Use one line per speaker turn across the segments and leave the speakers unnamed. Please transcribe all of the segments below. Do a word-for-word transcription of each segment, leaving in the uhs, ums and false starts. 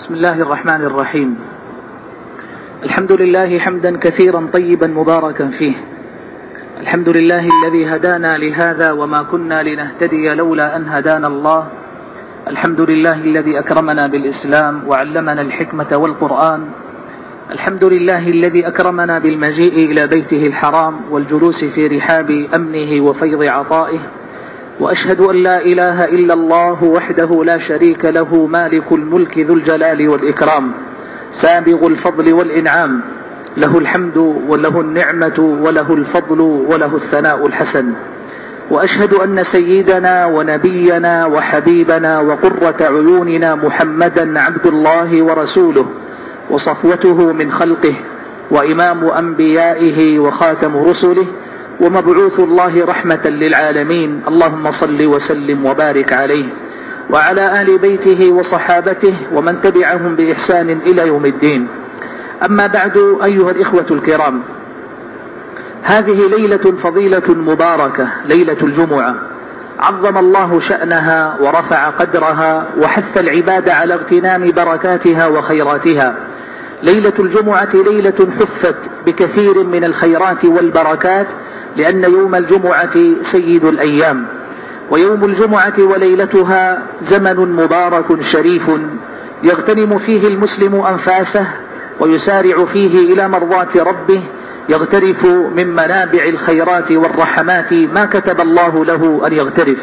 بسم الله الرحمن الرحيم. الحمد لله حمدا كثيرا طيبا مباركا فيه. الحمد لله الذي هدانا لهذا وما كنا لنهتدي لولا أن هدانا الله. الحمد لله الذي أكرمنا بالإسلام وعلمنا الحكمة والقرآن. الحمد لله الذي أكرمنا بالمجيء إلى بيته الحرام والجلوس في رحاب أمنه وفيض عطائه. وأشهد أن لا إله إلا الله وحده لا شريك له مالك الملك ذو الجلال والإكرام سابغ الفضل والإنعام، له الحمد وله النعمة وله الفضل وله الثناء الحسن. وأشهد أن سيدنا ونبينا وحبيبنا وقرة عيوننا محمدا عبد الله ورسوله وصفوته من خلقه وإمام أنبيائه وخاتم رسله ومبعوث الله رحمة للعالمين. اللهم صل وسلم وبارك عليه وعلى آل بيته وصحابته ومن تبعهم بإحسان إلى يوم الدين. أما بعد، أيها الإخوة الكرام، هذه ليلة فضيلة مباركة، ليلة الجمعة، عظم الله شأنها ورفع قدرها وحث العباد على اغتنام بركاتها وخيراتها. ليلة الجمعة ليلة حفت بكثير من الخيرات والبركات، لأن يوم الجمعة سيد الأيام، ويوم الجمعة وليلتها زمن مبارك شريف يغتنم فيه المسلم أنفاسه ويسارع فيه إلى مرضاة ربه، يغترف من منابع الخيرات والرحمات ما كتب الله له أن يغترف.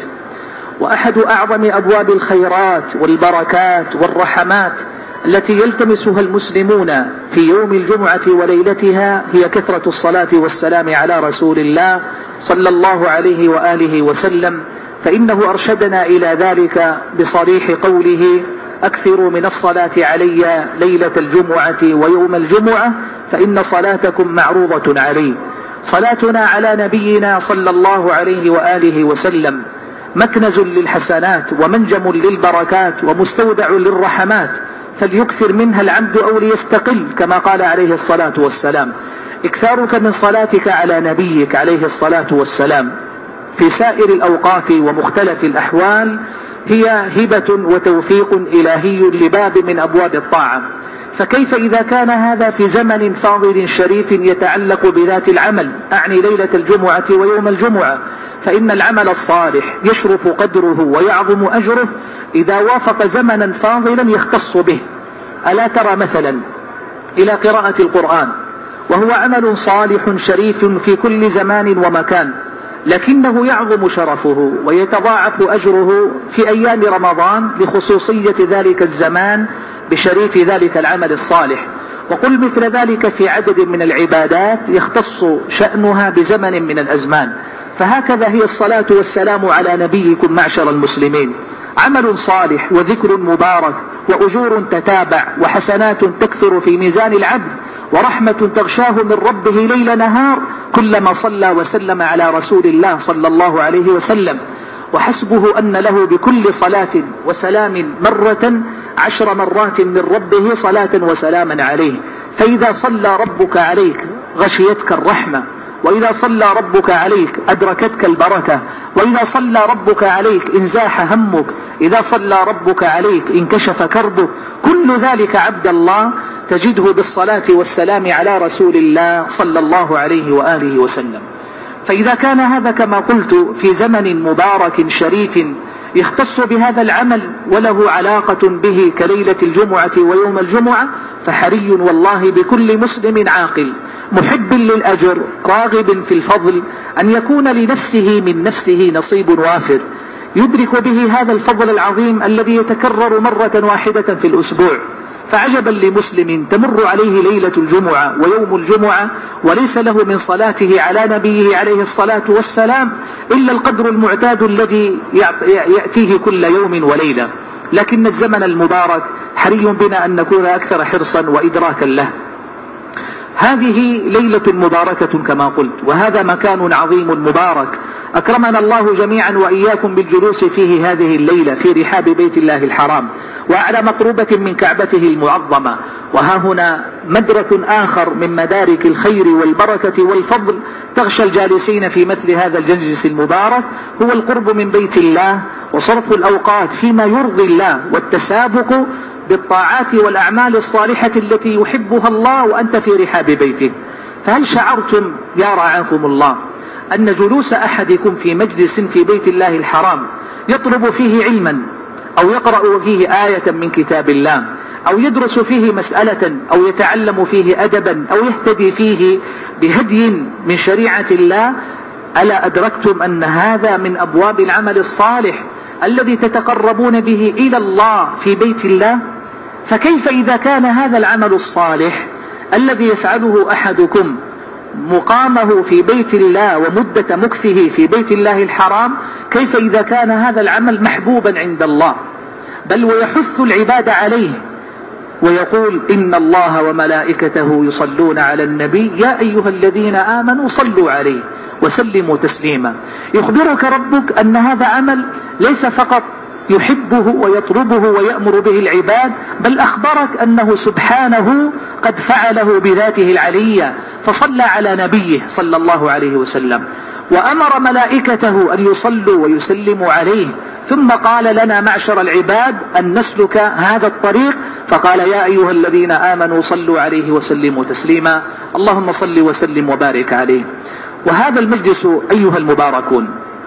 وأحد أعظم أبواب الخيرات والبركات والرحمات التي يلتمسها المسلمون في يوم الجمعة وليلتها هي كثرة الصلاة والسلام على رسول الله صلى الله عليه وآله وسلم، فإنه أرشدنا إلى ذلك بصريح قوله: أكثروا من الصلاة علي ليلة الجمعة ويوم الجمعة فإن صلاتكم معروضة علي. صلاتنا على نبينا صلى الله عليه وآله وسلم مكنز للحسنات ومنجم للبركات ومستودع للرحمات، فليكثر منها العبد أو ليستقل، كما قال عليه الصلاة والسلام: إكثارك من صلاتك على نبيك عليه الصلاة والسلام في سائر الأوقات ومختلف الأحوال هي هبة وتوفيق إلهي لباب من أبواب الطاعة. فكيف إذا كان هذا في زمن فاضل شريف يتعلق بذات العمل، أعني ليلة الجمعة ويوم الجمعة، فإن العمل الصالح يشرف قدره ويعظم أجره إذا وافق زمنا فاضلا يختص به. ألا ترى مثلا إلى قراءة القرآن، وهو عمل صالح شريف في كل زمان ومكان، لكنه يعظم شرفه ويتضاعف أجره في أيام رمضان لخصوصية ذلك الزمان بشريف ذلك العمل الصالح. وقل مثل ذلك في عدد من العبادات يختص شأنها بزمن من الأزمان. فهكذا هي الصلاة والسلام على نبيكم معشر المسلمين، عمل صالح وذكر مبارك وأجور تتابع وحسنات تكثر في ميزان العبد ورحمة تغشاه من ربه ليل نهار كلما صلى وسلم على رسول الله صلى الله عليه وسلم. وحسبه أن له بكل صلاة وسلام مرة عشر مرات من ربه صلاة وسلاما عليه. فإذا صلى ربك عليك غشيتك الرحمة، وإذا صلى ربك عليك أدركتك البركة، وإذا صلى ربك عليك انزاح همك، إذا صلى ربك عليك انكشف كربك. كل ذلك عبد الله تجده بالصلاة والسلام على رسول الله صلى الله عليه وآله وسلم. فإذا كان هذا كما قلت في زمن مبارك شريف يختص بهذا العمل وله علاقة به كليلة الجمعة ويوم الجمعة، فحري والله بكل مسلم عاقل محب للأجر راغب في الفضل أن يكون لنفسه من نفسه نصيب وافر يدرك به هذا الفضل العظيم الذي يتكرر مرة واحدة في الأسبوع. فعجبا لمسلم تمر عليه ليلة الجمعة ويوم الجمعة وليس له من صلاته على نبيه عليه الصلاة والسلام إلا القدر المعتاد الذي يأتيه كل يوم وليلة. لكن الزمن المبارك حري بنا أن نكون أكثر حرصا وإدراكا له. هذه ليلة مباركة كما قلت، وهذا مكان عظيم مبارك أكرمنا الله جميعا وإياكم بالجلوس فيه هذه الليلة في رحاب بيت الله الحرام وعلى مقربة من كعبته المعظمة. وها هنا مدرك آخر من مدارك الخير والبركة والفضل تغشى الجالسين في مثل هذا المجلس المبارك، هو القرب من بيت الله وصرف الأوقات فيما يرضي الله والتسابق بالطاعات والأعمال الصالحة التي يحبها الله وأنت في رحاب بيته. فهل شعرتم يا رعاكم الله أن جلوس أحدكم في مجلس في بيت الله الحرام يطلب فيه علما أو يقرأ فيه آية من كتاب الله أو يدرس فيه مسألة أو يتعلم فيه أدبا أو يهتدي فيه بهدي من شريعة الله، ألا أدركتم أن هذا من أبواب العمل الصالح الذي تتقربون به إلى الله في بيت الله؟ فكيف إذا كان هذا العمل الصالح الذي يفعله أحدكم مقامه في بيت الله ومدة مكثه في بيت الله الحرام، كيف إذا كان هذا العمل محبوبا عند الله بل ويحث العباد عليه ويقول إن الله وملائكته يصلون على النبي يا أيها الذين آمنوا صلوا عليه وسلموا تسليما. يخبرك ربك أن هذا عمل ليس فقط يحبه ويطلبه ويأمر به العباد، بل أخبرك أنه سبحانه قد فعله بذاته العلية، فصلى على نبيه صلى الله عليه وسلم وأمر ملائكته أن يصلوا ويسلموا عليه، ثم قال لنا معشر العباد أن نسلك هذا الطريق، فقال يا أيها الذين آمنوا صلوا عليه وسلموا تسليما. اللهم صل وسلم وبارك عليه. وهذا المجلس أيها المباركون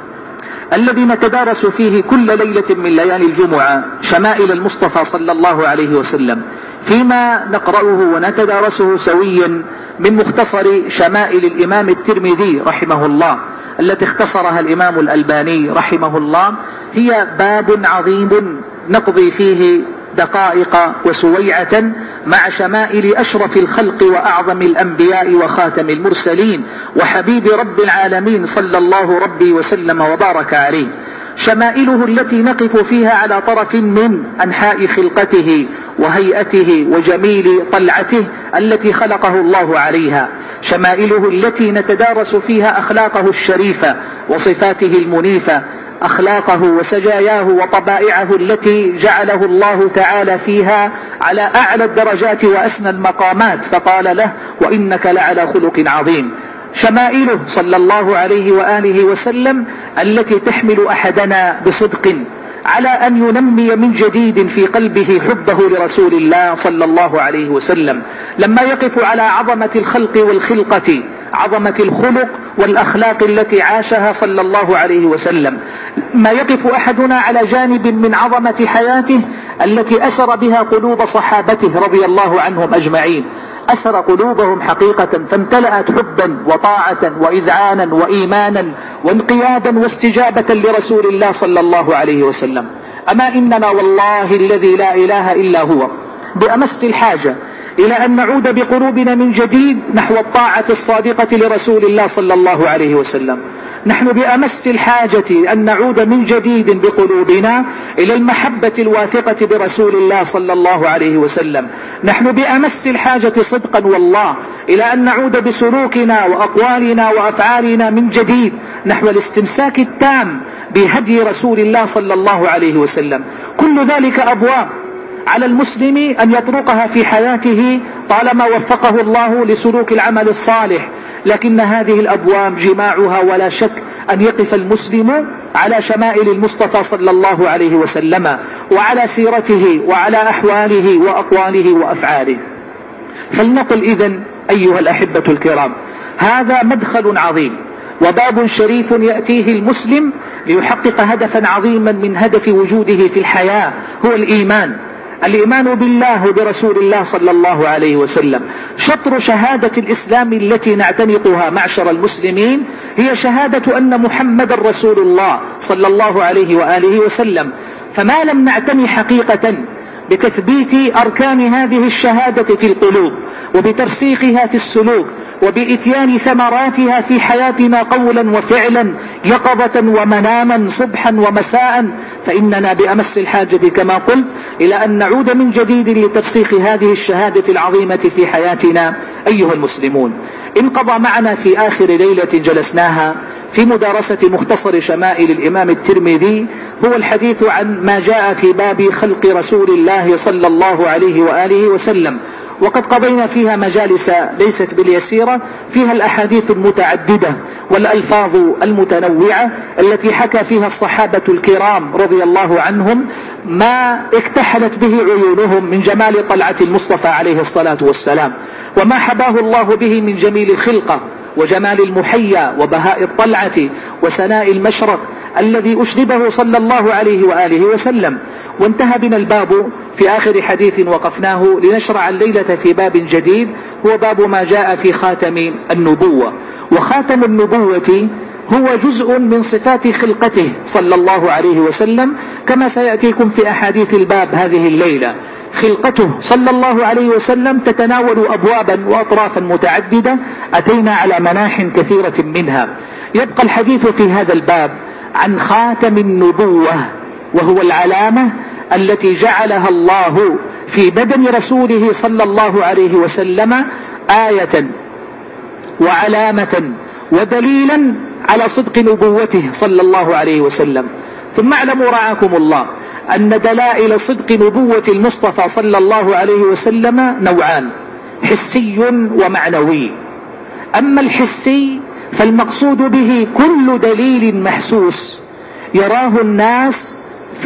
الذي نتدارس فيه كل ليلة من ليالي الجمعة شمائل المصطفى صلى الله عليه وسلم، فيما نقرأه ونتدارسه سويا من مختصر شمائل الإمام الترمذي رحمه الله التي اختصرها الإمام الألباني رحمه الله، هي باب عظيم نقضي فيه دقائق وسويعة مع شمائل أشرف الخلق وأعظم الأنبياء وخاتم المرسلين وحبيب رب العالمين صلى الله ربي وسلم وبارك عليه. شمائله التي نقف فيها على طرف من أنحاء خلقته وهيئته وجميل طلعته التي خلقه الله عليها. شمائله التي نتدارس فيها أخلاقه الشريفة وصفاته المنيفة، أخلاقه وسجاياه وطبائعه التي جعله الله تعالى فيها على أعلى الدرجات وأسنى المقامات، فقال له وإنك لعلى خلق عظيم. شمائله صلى الله عليه وآله وسلم التي تحمل أحدنا بصدق على أن ينمي من جديد في قلبه حبه لرسول الله صلى الله عليه وسلم، لما يقف على عظمة الخلق والخلقة، عظمة الخلق والأخلاق التي عاشها صلى الله عليه وسلم، ما يقف أحدنا على جانب من عظمة حياته التي أسر بها قلوب صحابته رضي الله عنهم أجمعين، أسر قلوبهم حقيقة فامتلأت حبا وطاعة وإذعانا وإيمانا وانقيادا واستجابة لرسول الله صلى الله عليه وسلم. أما إننا والله الذي لا إله إلا هو بأمس الحاجة إلى أن نعود بقلوبنا من جديد نحو الطاعة الصادقة لرسول الله صلى الله عليه وسلم. نحن بأمس الحاجة أن نعود من جديد بقلوبنا إلى المحبة الواثقة برسول الله صلى الله عليه وسلم. نحن بأمس الحاجة صدقا والله إلى أن نعود بسلوكنا وأقوالنا وأفعالنا من جديد نحو الاستمساك التام بهدي رسول الله صلى الله عليه وسلم. كل ذلك أبواب على المسلم أن يطرقها في حياته طالما وفقه الله لسلوك العمل الصالح، لكن هذه الأبواب جماعها ولا شك أن يقف المسلم على شمائل المصطفى صلى الله عليه وسلم وعلى سيرته وعلى أحواله وأقواله وأفعاله. فلنقل إذن أيها الأحبة الكرام، هذا مدخل عظيم وباب شريف يأتيه المسلم ليحقق هدفا عظيما من هدف وجوده في الحياة، هو الإيمان، الإيمان بالله وبرسول الله صلى الله عليه وسلم. شطر شهادة الإسلام التي نعتنقها معشر المسلمين هي شهادة أن محمد رسول الله صلى الله عليه وآله وسلم، فما لم نعتني حقيقة بتثبيت أركان هذه الشهادة في القلوب وبترسيخها في السلوك وبإتيان ثمراتها في حياتنا قولا وفعلا، يقظة ومناما، صبحا ومساء، فإننا بأمس الحاجة كما قلت إلى أن نعود من جديد لترسيخ هذه الشهادة العظيمة في حياتنا أيها المسلمون. انقضى معنا في آخر ليلة جلسناها في مدارسة مختصر شمائل الإمام الترمذي هو الحديث عن ما جاء في باب خلق رسول الله صلى الله عليه وآله وسلم، وقد قضينا فيها مجالس ليست باليسيرة، فيها الأحاديث المتعددة والألفاظ المتنوعة التي حكى فيها الصحابة الكرام رضي الله عنهم ما اكتحلت به عيونهم من جمال طلعة المصطفى عليه الصلاة والسلام، وما حباه الله به من جميل الخلقة وجمال المحيا وبهاء الطلعة وسناء المشرق الذي أشربه صلى الله عليه وآله وسلم. وانتهى بنا الباب في آخر حديث وقفناه لنشرع الليلة في باب جديد هو باب ما جاء في خاتم النبوة. وخاتم النبوة هو جزء من صفات خلقته صلى الله عليه وسلم كما سيأتيكم في أحاديث الباب هذه الليلة. خلقته صلى الله عليه وسلم تتناول أبوابا وأطرافا متعددة أتينا على مناح كثيرة منها. يبقى الحديث في هذا الباب عن خاتم النبوة، وهو العلامة التي جعلها الله في بدن رسوله صلى الله عليه وسلم آية وعلامة ودليلا على صدق نبوته صلى الله عليه وسلم. ثم اعلموا رعاكم الله أن دلائل صدق نبوة المصطفى صلى الله عليه وسلم نوعان، حسي ومعنوي. أما الحسي فالمقصود به كل دليل محسوس يراه الناس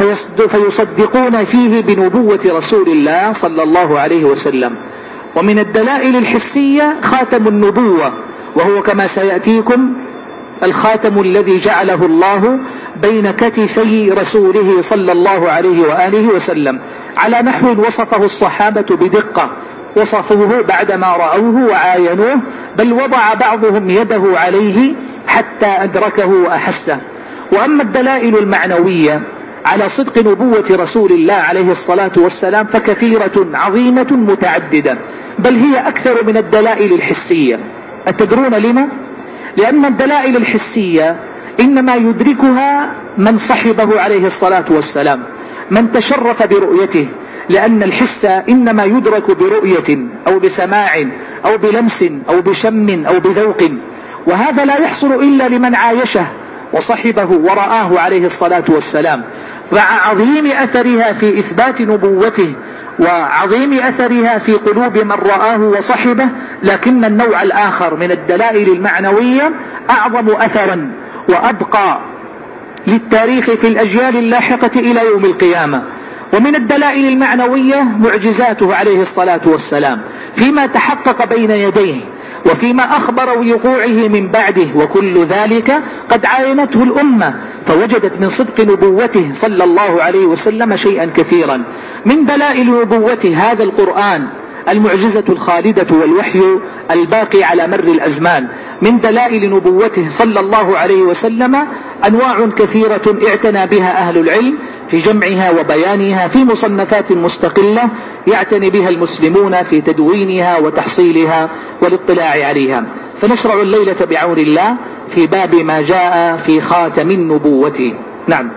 فيصدقون فيه بنبوة رسول الله صلى الله عليه وسلم. ومن الدلائل الحسية خاتم النبوة، وهو كما سيأتيكم الخاتم الذي جعله الله بين كتفي رسوله صلى الله عليه وآله وسلم على نحو وصفه الصحابة بدقة، وصفوه بعدما رأوه وعاينوه، بل وضع بعضهم يده عليه حتى أدركه وأحسه. وأما الدلائل المعنوية على صدق نبوة رسول الله عليه الصلاة والسلام فكثيرة عظيمة متعددة، بل هي أكثر من الدلائل الحسية. أتدرون لما؟ لأن الدلائل الحسية إنما يدركها من صحبه عليه الصلاة والسلام، من تشرف برؤيته، لأن الحس إنما يدرك برؤية أو بسماع أو بلمس أو بشم أو بذوق، وهذا لا يحصل إلا لمن عايشه وصحبه ورآه عليه الصلاة والسلام. مع عظيم أثرها في إثبات نبوته وعظيم أثرها في قلوب من رآه وصحبه، لكن النوع الآخر من الدلائل المعنوية أعظم أثرا وأبقى للتاريخ في الأجيال اللاحقة إلى يوم القيامة. ومن الدلائل المعنوية معجزاته عليه الصلاة والسلام فيما تحقق بين يديه وفيما أخبر وقوعه من بعده، وكل ذلك قد عاينته الأمة فوجدت من صدق نبوته صلى الله عليه وسلم شيئا كثيرا. من دلائل نبوته هذا القرآن المعجزة الخالدة والوحي الباقي على مر الأزمان. من دلائل نبوته صلى الله عليه وسلم أنواع كثيرة اعتنى بها أهل العلم في جمعها وبيانها في مصنفات مستقلة يعتني بها المسلمون في تدوينها وتحصيلها والاطلاع عليها. فنشرع الليلة بعون الله في باب ما جاء في خاتم النبوة. نعم.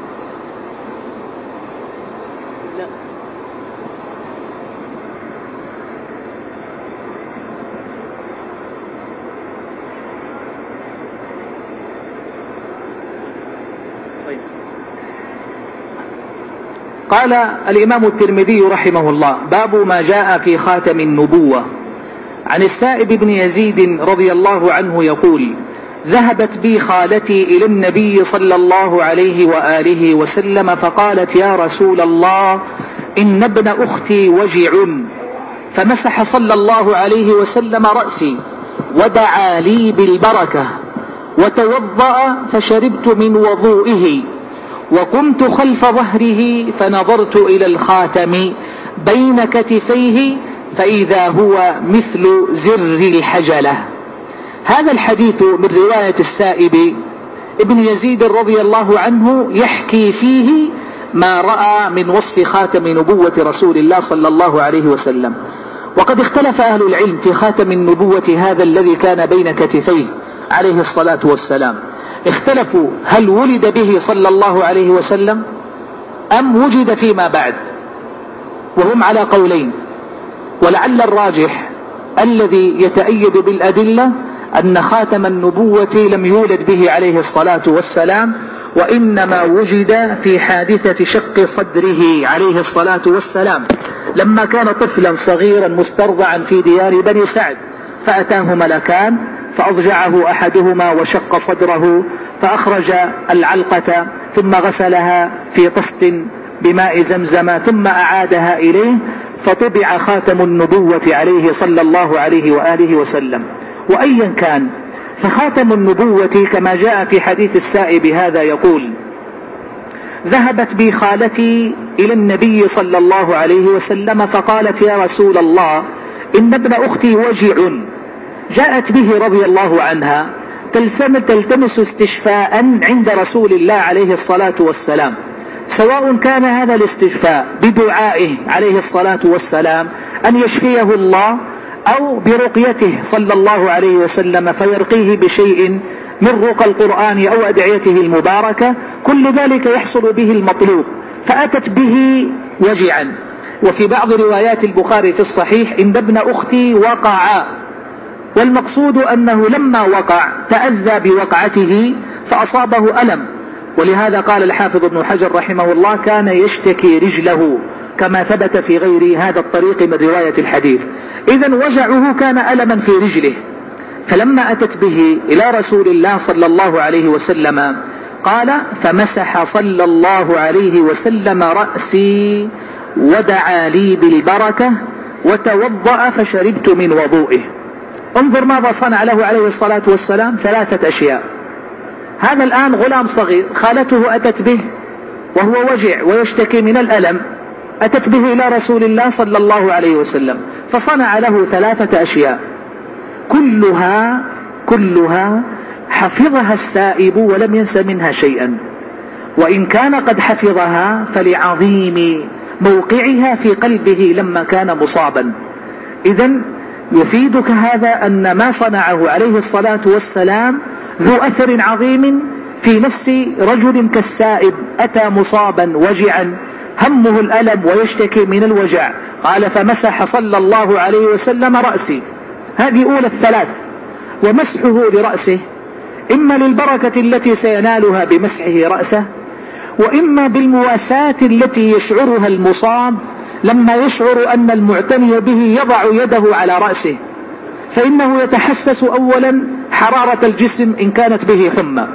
قال الإمام الترمذي رحمه الله: باب ما جاء في خاتم النبوة. عن السائب بن يزيد رضي الله عنه يقول: ذهبت بي خالتي إلى النبي صلى الله عليه وآله وسلم فقالت: يا رسول الله، إن ابن أختي وجع، فمسح صلى الله عليه وسلم رأسي ودعا لي بالبركة، وتوضأ فشربت من وضوئه، وقمت خلف ظهره فنظرت إلى الخاتم بين كتفيه فإذا هو مثل زر الحجلة. هذا الحديث من رواية السائب ابن يزيد رضي الله عنه يحكي فيه ما رأى من وصف خاتم نبوة رسول الله صلى الله عليه وسلم. وقد اختلف أهل العلم في خاتم النبوة هذا الذي كان بين كتفيه عليه الصلاة والسلام. اختلفوا هل ولد به صلى الله عليه وسلم أم وجد فيما بعد، وهم على قولين، ولعل الراجح الذي يتأيد بالأدلة أن خاتم النبوة لم يولد به عليه الصلاة والسلام، وإنما وجد في حادثة شق صدره عليه الصلاة والسلام لما كان طفلا صغيرا مسترضعا في ديار بني سعد، فأتاه ملكان فأضجعه أحدهما وشق صدره فأخرج العلقة ثم غسلها في طست بماء زمزم ثم أعادها إليه، فطبع خاتم النبوة عليه صلى الله عليه وآله وسلم. وأيا كان فخاتم النبوة كما جاء في حديث السائب هذا يقول: ذهبت بي خالتي إلى النبي صلى الله عليه وسلم فقالت: يا رسول الله، إن ابن أختي وجع. جاءت به رضي الله عنها تلتمس استشفاء عند رسول الله عليه الصلاة والسلام، سواء كان هذا الاستشفاء بدعائه عليه الصلاة والسلام أن يشفيه الله، أو برقيته صلى الله عليه وسلم فيرقيه بشيء من رقى القرآن أو أدعيته المباركة، كل ذلك يحصل به المطلوب، فأتت به وجعا. وفي بعض روايات البخاري في الصحيح: إن ابن أختي وقع، والمقصود أنه لما وقع تأذى بوقعته فأصابه ألم، ولهذا قال الحافظ ابن حجر رحمه الله: كان يشتكي رجله، كما ثبت في غير هذا الطريق من رواية الحديث. إذن وجعه كان ألما في رجله، فلما أتت به إلى رسول الله صلى الله عليه وسلم قال: فمسح صلى الله عليه وسلم رأسي ودعا لي بالبركة وتوضأ فشربت من وضوئه. انظر ماذا صنع له عليه الصلاة والسلام، ثلاثة أشياء. هذا الآن غلام صغير، خالته أتت به وهو وجع ويشتكي من الألم، أتت به إلى رسول الله صلى الله عليه وسلم، فصنع له ثلاثة أشياء كلها كلها حفظها السائب ولم ينس منها شيئا، وإن كان قد حفظها فلعظيم موقعها في قلبه لما كان مصابا. إذن يفيدك هذا أن ما صنعه عليه الصلاة والسلام ذو أثر عظيم في نفس رجل كالسائب أتى مصابا وجعا همه الألم ويشتكي من الوجع. قال: فمسح صلى الله عليه وسلم رأسي. هذه أولى الثلاث. ومسحه لرأسه إما للبركة التي سينالها بمسحه رأسه، وإما بالمواساة التي يشعرها المصاب لما يشعر أن المعتني به يضع يده على رأسه، فإنه يتحسس أولا حرارة الجسم إن كانت به حمى،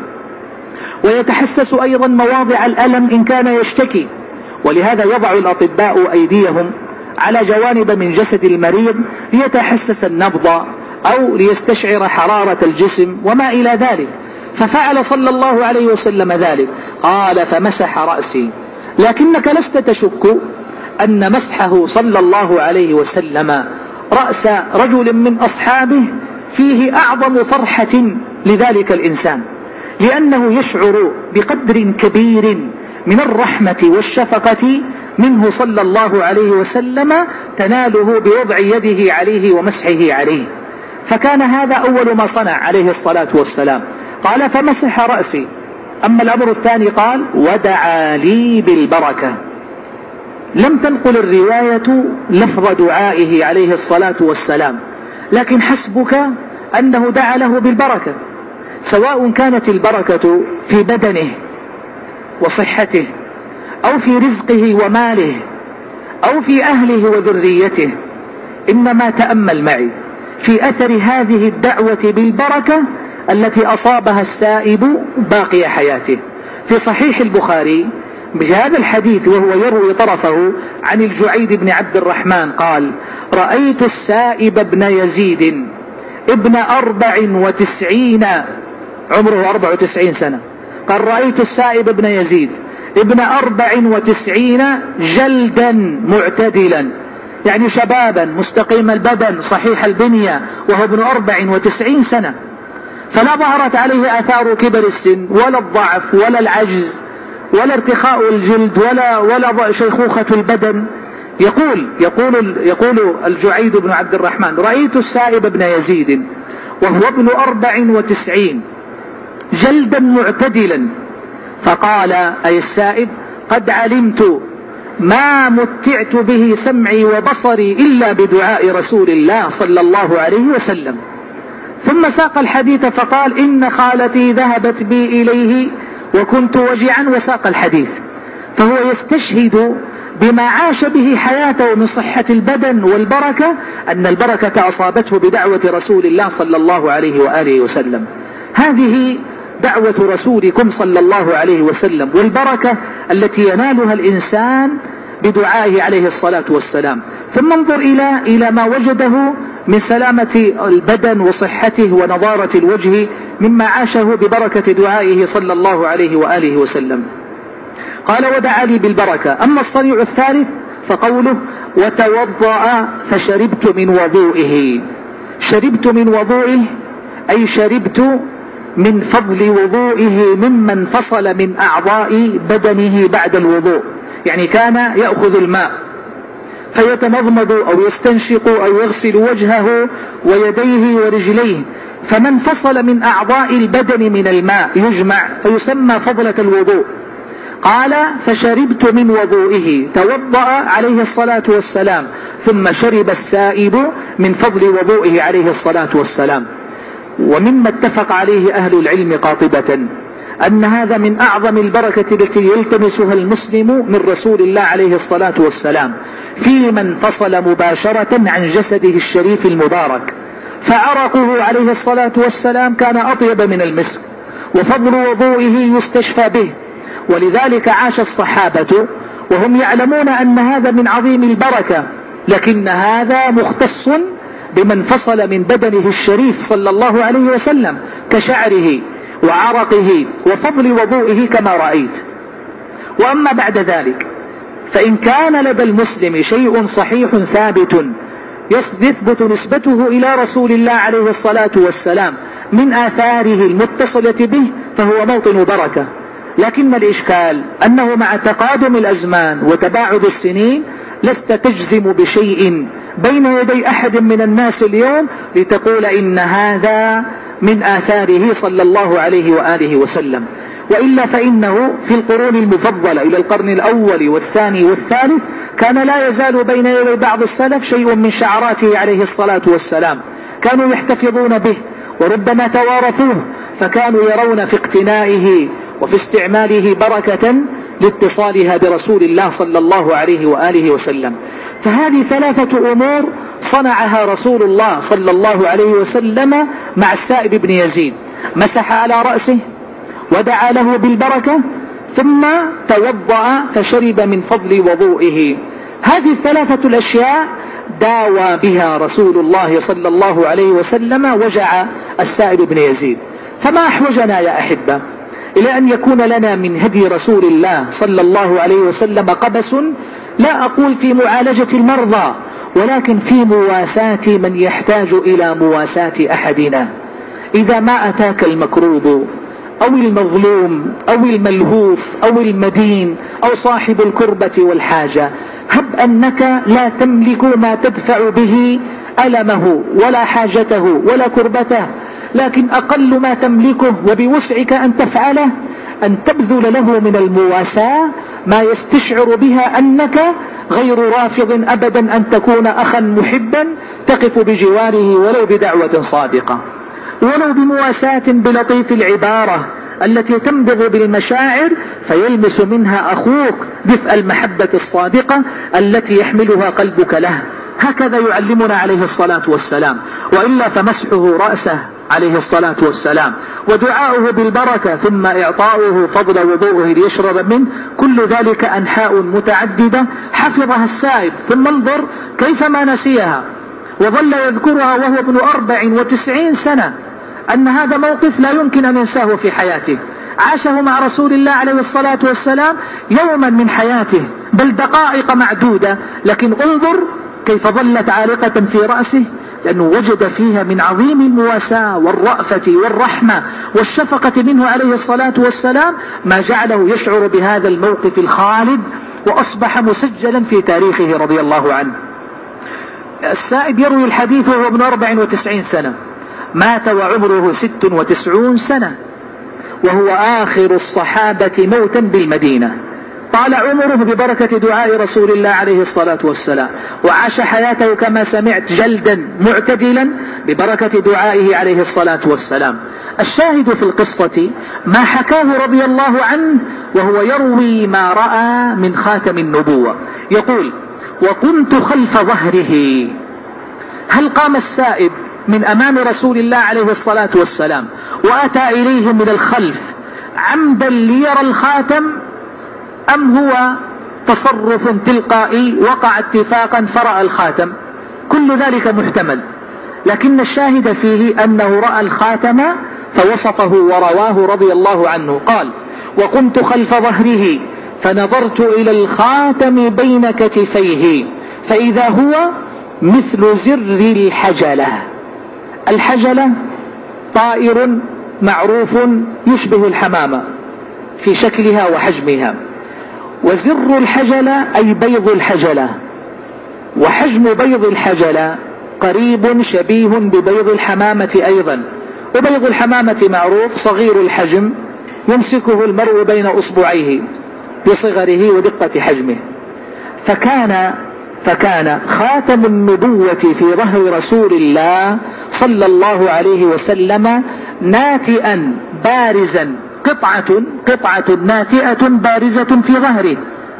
ويتحسس أيضا مواضع الألم إن كان يشتكي. ولهذا يضع الأطباء أيديهم على جوانب من جسد المريض ليتحسس النبض أو ليستشعر حرارة الجسم وما إلى ذلك. ففعل صلى الله عليه وسلم ذلك. قال: فمسح رأسي. لكنك لست تشك أن مسحه صلى الله عليه وسلم رأس رجل من أصحابه فيه أعظم فرحة لذلك الإنسان، لأنه يشعر بقدر كبير من الرحمة والشفقة منه صلى الله عليه وسلم تناله بوضع يده عليه ومسحه عليه. فكان هذا أول ما صنع عليه الصلاة والسلام. قال: فمسح رأسي. أما الأمر الثاني قال: ودعا لي بالبركة. لم تنقل الرواية لفظ دعائه عليه الصلاة والسلام، لكن حسبك أنه دعا له بالبركة، سواء كانت البركة في بدنه وصحته أو في رزقه وماله أو في أهله وذريته. إنما تأمل معي في أثر هذه الدعوة بالبركة التي أصابها السائب باقي حياته. في صحيح البخاري بهذا الحديث وهو يروي طرفه عن الجعيد بن عبد الرحمن قال: رأيت السائب بن يزيد ابن أربع وتسعين، عمره أربع وتسعين سنة، قال: رأيت السائب بن يزيد ابن أربع وتسعين جلدا معتدلا، يعني شبابا مستقيم البدن صحيح البنية، وهو ابن أربع وتسعين سنة، فلا ظهرت عليه آثار كبر السن ولا الضعف ولا العجز ولا ارتخاء الجلد ولا, ولا شيخوخة البدن، يقول يقول يقول الجعيد بن عبد الرحمن: رأيت السائب بن يزيد وهو ابن أربع وتسعين جلدا معتدلا، فقال أي السائب: قد علمت ما متعت به سمعي وبصري إلا بدعاء رسول الله صلى الله عليه وسلم. ثم ساق الحديث فقال: إن خالتي ذهبت بي إليه وكنت وجعا، وساق الحديث. فهو يستشهد بما عاش به حياته من صحة البدن والبركة، أن البركة أصابته بدعوة رسول الله صلى الله عليه وآله وسلم. هذه دعوة رسولكم صلى الله عليه وسلم، والبركة التي ينالها الإنسان بدعائه عليه الصلاة والسلام. ثم انظر إلى إلى ما وجده من سلامة البدن وصحته ونضارة الوجه مما عاشه ببركة دعائه صلى الله عليه وآله وسلم. قال: ودعا لي بالبركة. أما الصنيع الثالث فقوله: وتوضأ فشربت من وضوئه. شربت من وضوئه أي شربت من فضل وضوئه مما انفصل من أعضاء بدنه بعد الوضوء. يعني كان يأخذ الماء فيتمضمض أو يستنشق أو يغسل وجهه ويديه ورجليه، فما انفصل من أعضاء البدن من الماء يجمع فيسمى فضلة الوضوء. قال: فشربت من وضوئه، توضأ عليه الصلاة والسلام، ثم شرب السائب من فضل وضوئه عليه الصلاة والسلام. ومما اتفق عليه أهل العلم قاطبة أن هذا من أعظم البركة التي يلتمسها المسلم من رسول الله عليه الصلاة والسلام في من فصل مباشرة عن جسده الشريف المبارك. فعرقه عليه الصلاة والسلام كان أطيب من المسك، وفضل وضوئه يستشفى به. ولذلك عاش الصحابة وهم يعلمون أن هذا من عظيم البركة، لكن هذا مختص بمن فصل من بدنه الشريف صلى الله عليه وسلم كشعره وعرقه وفضل وضوئه كما رأيت. وأما بعد ذلك فإن كان لدى المسلم شيء صحيح ثابت يثبت نسبته إلى رسول الله عليه الصلاة والسلام من آثاره المتصلة به فهو موطن بركة. لكن الإشكال أنه مع تقادم الأزمان وتباعد السنين لست تجزم بشيء بين يدي أحد من الناس اليوم لتقول إن هذا من آثاره صلى الله عليه وآله وسلم. وإلا فإنه في القرون المفضلة إلى القرن الأول والثاني والثالث كان لا يزال بين يدي بعض السلف شيء من شعراته عليه الصلاة والسلام، كانوا يحتفظون به وربما توارثوه، فكانوا يرون في اقتنائه وفي استعماله بركة لاتصالها برسول الله صلى الله عليه وآله وسلم. فهذه ثلاثة أمور صنعها رسول الله صلى الله عليه وسلم مع السائب بن يزيد: مسح على رأسه، ودعا له بالبركة، ثم توضأ فشرب من فضل وضوئه. هذه الثلاثة الأشياء داوى بها رسول الله صلى الله عليه وسلم وجع السائب بن يزيد. فما أحوجنا يا أحبة إلى أن يكون لنا من هدي رسول الله صلى الله عليه وسلم قبس، لا أقول في معالجة المرضى، ولكن في مواساة من يحتاج إلى مواساة أحدنا. إذا ما أتاك المكروب أو المظلوم أو الملهوف أو المدين أو صاحب الكربة والحاجة، هب أنك لا تملك ما تدفع به ألمه ولا حاجته ولا كربته، لكن أقل ما تملكه وبوسعك أن تفعله أن تبذل له من المواساة ما يستشعر بها أنك غير رافض أبدا أن تكون أخا محبا تقف بجواره ولو بدعوة صادقة، ولو بمواساة بلطيف العبارة التي تنبض بالمشاعر فيلمس منها أخوك دفء المحبة الصادقة التي يحملها قلبك له. هكذا يعلمنا عليه الصلاة والسلام. وإلا فمسحه رأسه عليه الصلاة والسلام ودعاؤه بالبركة ثم إعطاؤه فضل وضوءه ليشرب منه، كل ذلك أنحاء متعددة حفظها السائب. ثم انظر كيف ما نسيها وظل يذكرها وهو ابن أربع وتسعين سنة، أن هذا موقف لا يمكن أن ينساه في حياته، عاشه مع رسول الله عليه الصلاة والسلام يوما من حياته بل دقائق معدودة، لكن انظر كيف ظلت عالقة في رأسه؟ لأنه وجد فيها من عظيم المواساة والرأفة والرحمة والشفقة منه عليه الصلاة والسلام ما جعله يشعر بهذا الموقف الخالد، وأصبح مسجلا في تاريخه رضي الله عنه. السائب يروي الحديث وهو ابن أربع وتسعين سنة، مات وعمره ست وتسعون سنة، وهو آخر الصحابة موتا بالمدينة. طال عمره ببركة دعاء رسول الله عليه الصلاة والسلام، وعاش حياته كما سمعت جلدا معتدلا ببركة دعائه عليه الصلاة والسلام. الشاهد في القصة ما حكاه رضي الله عنه وهو يروي ما رأى من خاتم النبوة. يقول: وكنت خلف ظهره. هل قام السائب من أمام رسول الله عليه الصلاة والسلام وأتى إليه من الخلف عمدا ليرى الخاتم، أم هو تصرف تلقائي وقع اتفاقا فرأى الخاتم؟ كل ذلك محتمل، لكن الشاهد فيه أنه رأى الخاتم فوصفه ورواه رضي الله عنه. قال: وكنت خلف ظهره فنظرت إلى الخاتم بين كتفيه فإذا هو مثل زر الحجلة. الحجلة طائر معروف يشبه الحمامة في شكلها وحجمها، وزر الحجلة أي بيض الحجلة، وحجم بيض الحجلة قريب شبيه ببيض الحمامة أيضا. وبيض الحمامة معروف صغير الحجم يمسكه المرء بين أصبعيه بصغره ودقة حجمه. فكان فكان خاتم النبوة في ظهر رسول الله صلى الله عليه وسلم ناتئا بارزا، قطعة قطعة ناتئة بارزة في ظهره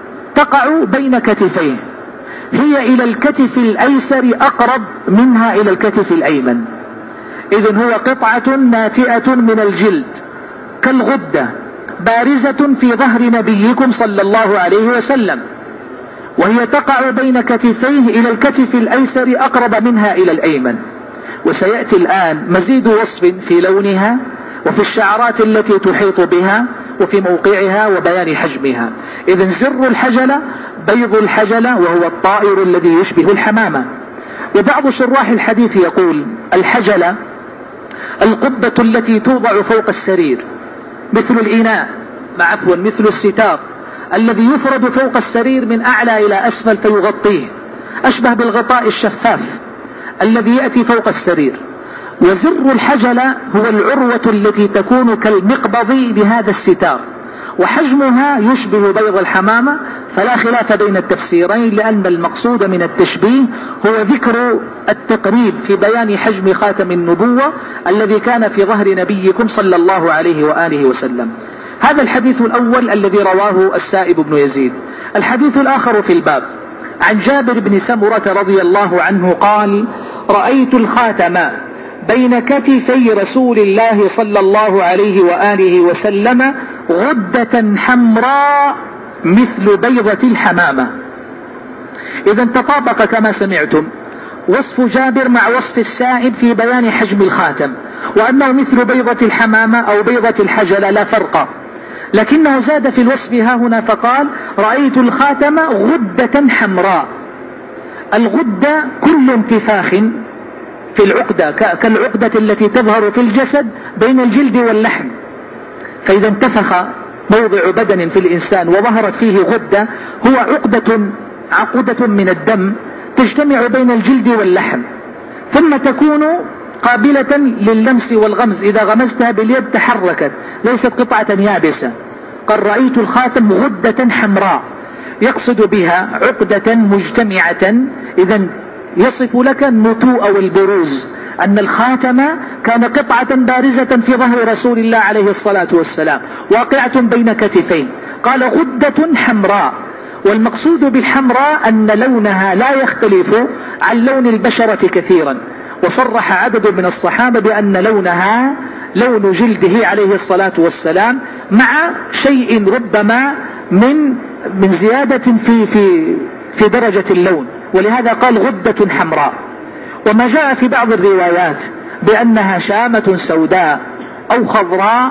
تقع بين كتفيه، هي إلى الكتف الأيسر أقرب منها إلى الكتف الأيمن. إذن هو قطعة ناتئة من الجلد كالغدة بارزة في ظهر نبيكم صلى الله عليه وسلم، وهي تقع بين كتفيه إلى الكتف الأيسر أقرب منها إلى الأيمن. وسيأتي الآن مزيد وصف في لونها وفي الشعرات التي تحيط بها وفي موقعها وبيان حجمها. إذن زر الحجلة بيض الحجلة، وهو الطائر الذي يشبه الحمامة. وبعض شراح الحديث يقول: الحجلة القبة التي توضع فوق السرير مثل الإناء عفوا مثل الستار الذي يفرد فوق السرير من أعلى إلى أسفل فيغطيه، أشبه بالغطاء الشفاف الذي يأتي فوق السرير. وزر الحجلة هو العروة التي تكون كالمقبض لهذا الستار، وحجمها يشبه بيض الحمامة، فلا خلاف بين التفسيرين، لأن المقصود من التشبيه هو ذكر التقريب في بيان حجم خاتم النبوة الذي كان في ظهر نبيكم صلى الله عليه وآله وسلم. هذا الحديث الأول الذي رواه السائب بن يزيد. الحديث الآخر في الباب عن جابر بن سمرة رضي الله عنه قال: رأيت الخاتم بين كتفي رسول الله صلى الله عليه وآله وسلم غدة حمراء مثل بيضة الحمامة. إذا تطابق كما سمعتم وصف جابر مع وصف السائب في بيان حجم الخاتم، وأنه مثل بيضة الحمامة أو بيضة الحجلة لا فرق، لكنه زاد في الوصف ها هنا فقال: رأيت الخاتم غدة حمراء. الغدة كل انتفاخ في العقدة كالعقدة التي تظهر في الجسد بين الجلد واللحم، فإذا انتفخ موضع بدن في الإنسان وظهرت فيه غدة هو عقدة عقدة من الدم تجتمع بين الجلد واللحم، ثم تكون قابلة لللمس والغمز، إذا غمزتها باليد تحركت ليست قطعة يابسة. قال: رأيت الخاتم غدة حمراء، يقصد بها عقدة مجتمعة. إذا يصف لك النتوء والبروز، أن الخاتم كان قطعة بارزة في ظهر رسول الله عليه الصلاة والسلام واقعة بين كتفين. قال: غدة حمراء، والمقصود بالحمراء أن لونها لا يختلف عن لون البشرة كثيرا، وصرح عدد من الصحابة بأن لونها لون جلده عليه الصلاة والسلام، مع شيء ربما من من زيادة في في في درجة اللون، ولهذا قال غدة حمراء. وما جاء في بعض الروايات بأنها شامة سوداء أو خضراء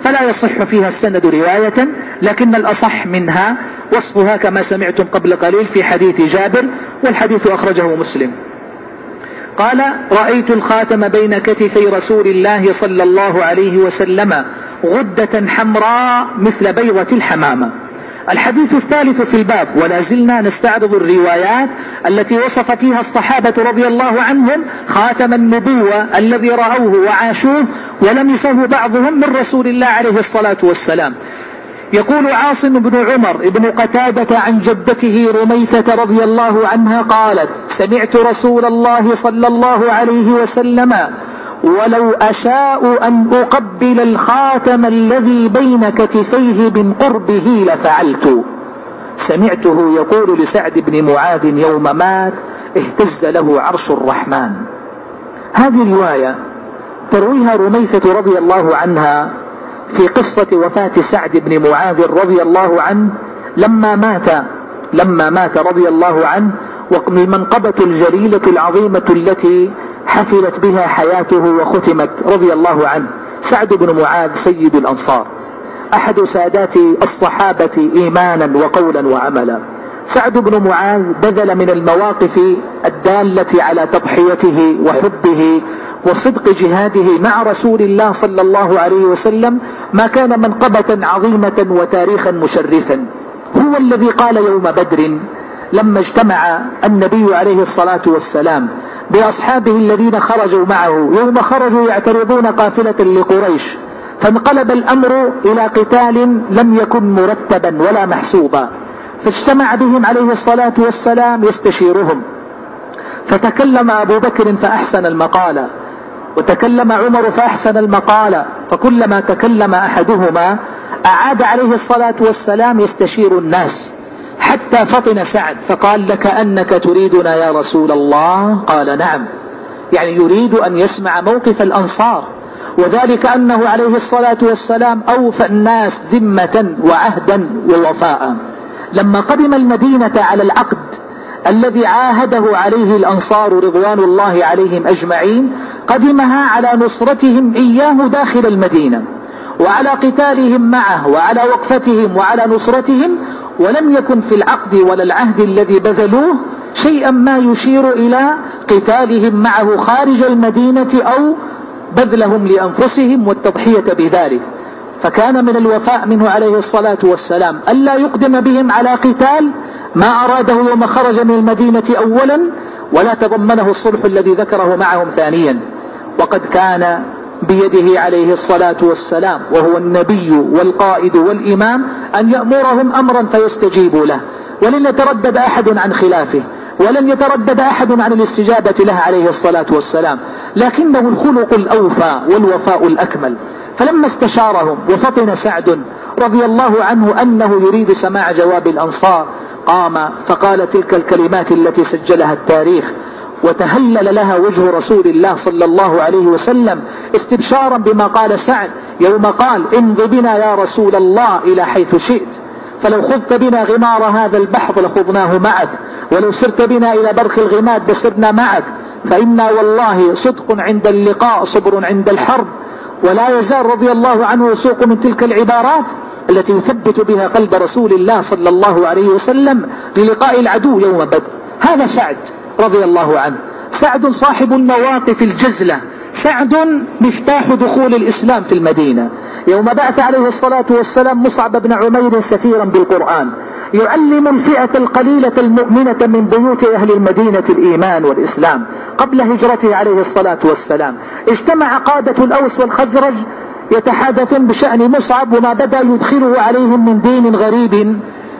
فلا يصح فيها السند رواية، لكن الأصح منها وصفها كما سمعتم قبل قليل في حديث جابر، والحديث أخرجه مسلم. قال: رأيت الخاتم بين كتفي رسول الله صلى الله عليه وسلم غدة حمراء مثل بيضة الحمامة. الحديث الثالث في الباب، ولا زلنا نستعرض الروايات التي وصف فيها الصحابة رضي الله عنهم خاتم النبوة الذي رأوه وعاشوه ولمسه بعضهم من رسول الله عليه الصلاة والسلام. يقول عاصم بن عمر بن قتادة عن جدته رميثة رضي الله عنها قالت: سمعت رسول الله صلى الله عليه وسلم: ولو أشاء أن أقبل الخاتم الذي بين كتفيه من قربه لفعلت. سمعته يقول لسعد بن معاذ يوم مات: اهتز له عرش الرحمن. هذه رواية ترويها رميثة رضي الله عنها في قصة وفاة سعد بن معاذ رضي الله عنه لما مات لما مات رضي الله عنه، والمنقبة الجليلة العظيمة التي حفلت بها حياته وختمت رضي الله عنه. سعد بن معاذ سيد الأنصار، أحد سادات الصحابة إيمانا وقولا وعملا. سعد بن معاذ بذل من المواقف الدالة على تضحيته وحبه وصدق جهاده مع رسول الله صلى الله عليه وسلم ما كان منقبة عظيمة وتاريخا مشرفا. هو الذي قال يوم بدر لما اجتمع النبي عليه الصلاة والسلام بأصحابه الذين خرجوا معه، يوم خرجوا يعترضون قافلة لقريش، فانقلب الأمر إلى قتال لم يكن مرتبا ولا محسوبا، فاجتمع بهم عليه الصلاة والسلام يستشيرهم، فتكلم أبو بكر فأحسن المقالة، وتكلم عمر فأحسن المقالة، فكلما تكلم أحدهما أعاد عليه الصلاة والسلام يستشير الناس، حتى فطن سعد فقال: لكأنك تريدنا يا رسول الله؟ قال: نعم، يعني يريد أن يسمع موقف الأنصار، وذلك أنه عليه الصلاة والسلام أوفى الناس ذمة وعهدا ووفاء. لما قدم المدينة على العقد الذي عاهده عليه الأنصار رضوان الله عليهم أجمعين، قدمها على نصرتهم إياه داخل المدينة وعلى قتالهم معه وعلى وقفتهم وعلى نصرتهم، ولم يكن في العقد ولا العهد الذي بذلوه شيئا ما يشير إلى قتالهم معه خارج المدينة أو بذلهم لأنفسهم والتضحية بذلك. فكان من الوفاء منه عليه الصلاة والسلام ألا يقدم بهم على قتال ما أراده وما خرج من المدينة أولا، ولا تضمنه الصلح الذي ذكره معهم ثانيا. وقد كان بيده عليه الصلاة والسلام وهو النبي والقائد والإمام أن يأمرهم أمرا فيستجيبوا له، ولن يتردد أحد عن خلافه، ولن يتردد أحد عن الاستجابة له عليه الصلاة والسلام، لكنه الخلق الأوفى والوفاء الأكمل. فلما استشارهم وفطن سعد رضي الله عنه أنه يريد سماع جواب الأنصار، قام فقال تلك الكلمات التي سجلها التاريخ، وتهلل لها وجه رسول الله صلى الله عليه وسلم استبشارا بما قال سعد يوم قال: امض بنا يا رسول الله إلى حيث شئت، فلو خذت بنا غمار هذا البحر لخضناه معك، ولو سرت بنا إلى برك الغماد لسرنا معك، فإنا والله صدق عند اللقاء صبر عند الحرب. ولا يزال رضي الله عنه يسوق من تلك العبارات التي يثبت بها قلب رسول الله صلى الله عليه وسلم للقاء العدو يوم بدر. هذا سعد رضي الله عنه، سعد صاحب المواقف الجزلة، سعد مفتاح دخول الإسلام في المدينة. يوم بعث عليه الصلاة والسلام مصعب بن عمير سفيرا بالقرآن يعلم الفئة القليلة المؤمنة من بيوت أهل المدينة الإيمان والإسلام قبل هجرته عليه الصلاة والسلام، اجتمع قادة الأوس والخزرج يتحدثون بشأن مصعب وما بدأ يدخله عليهم من دين غريب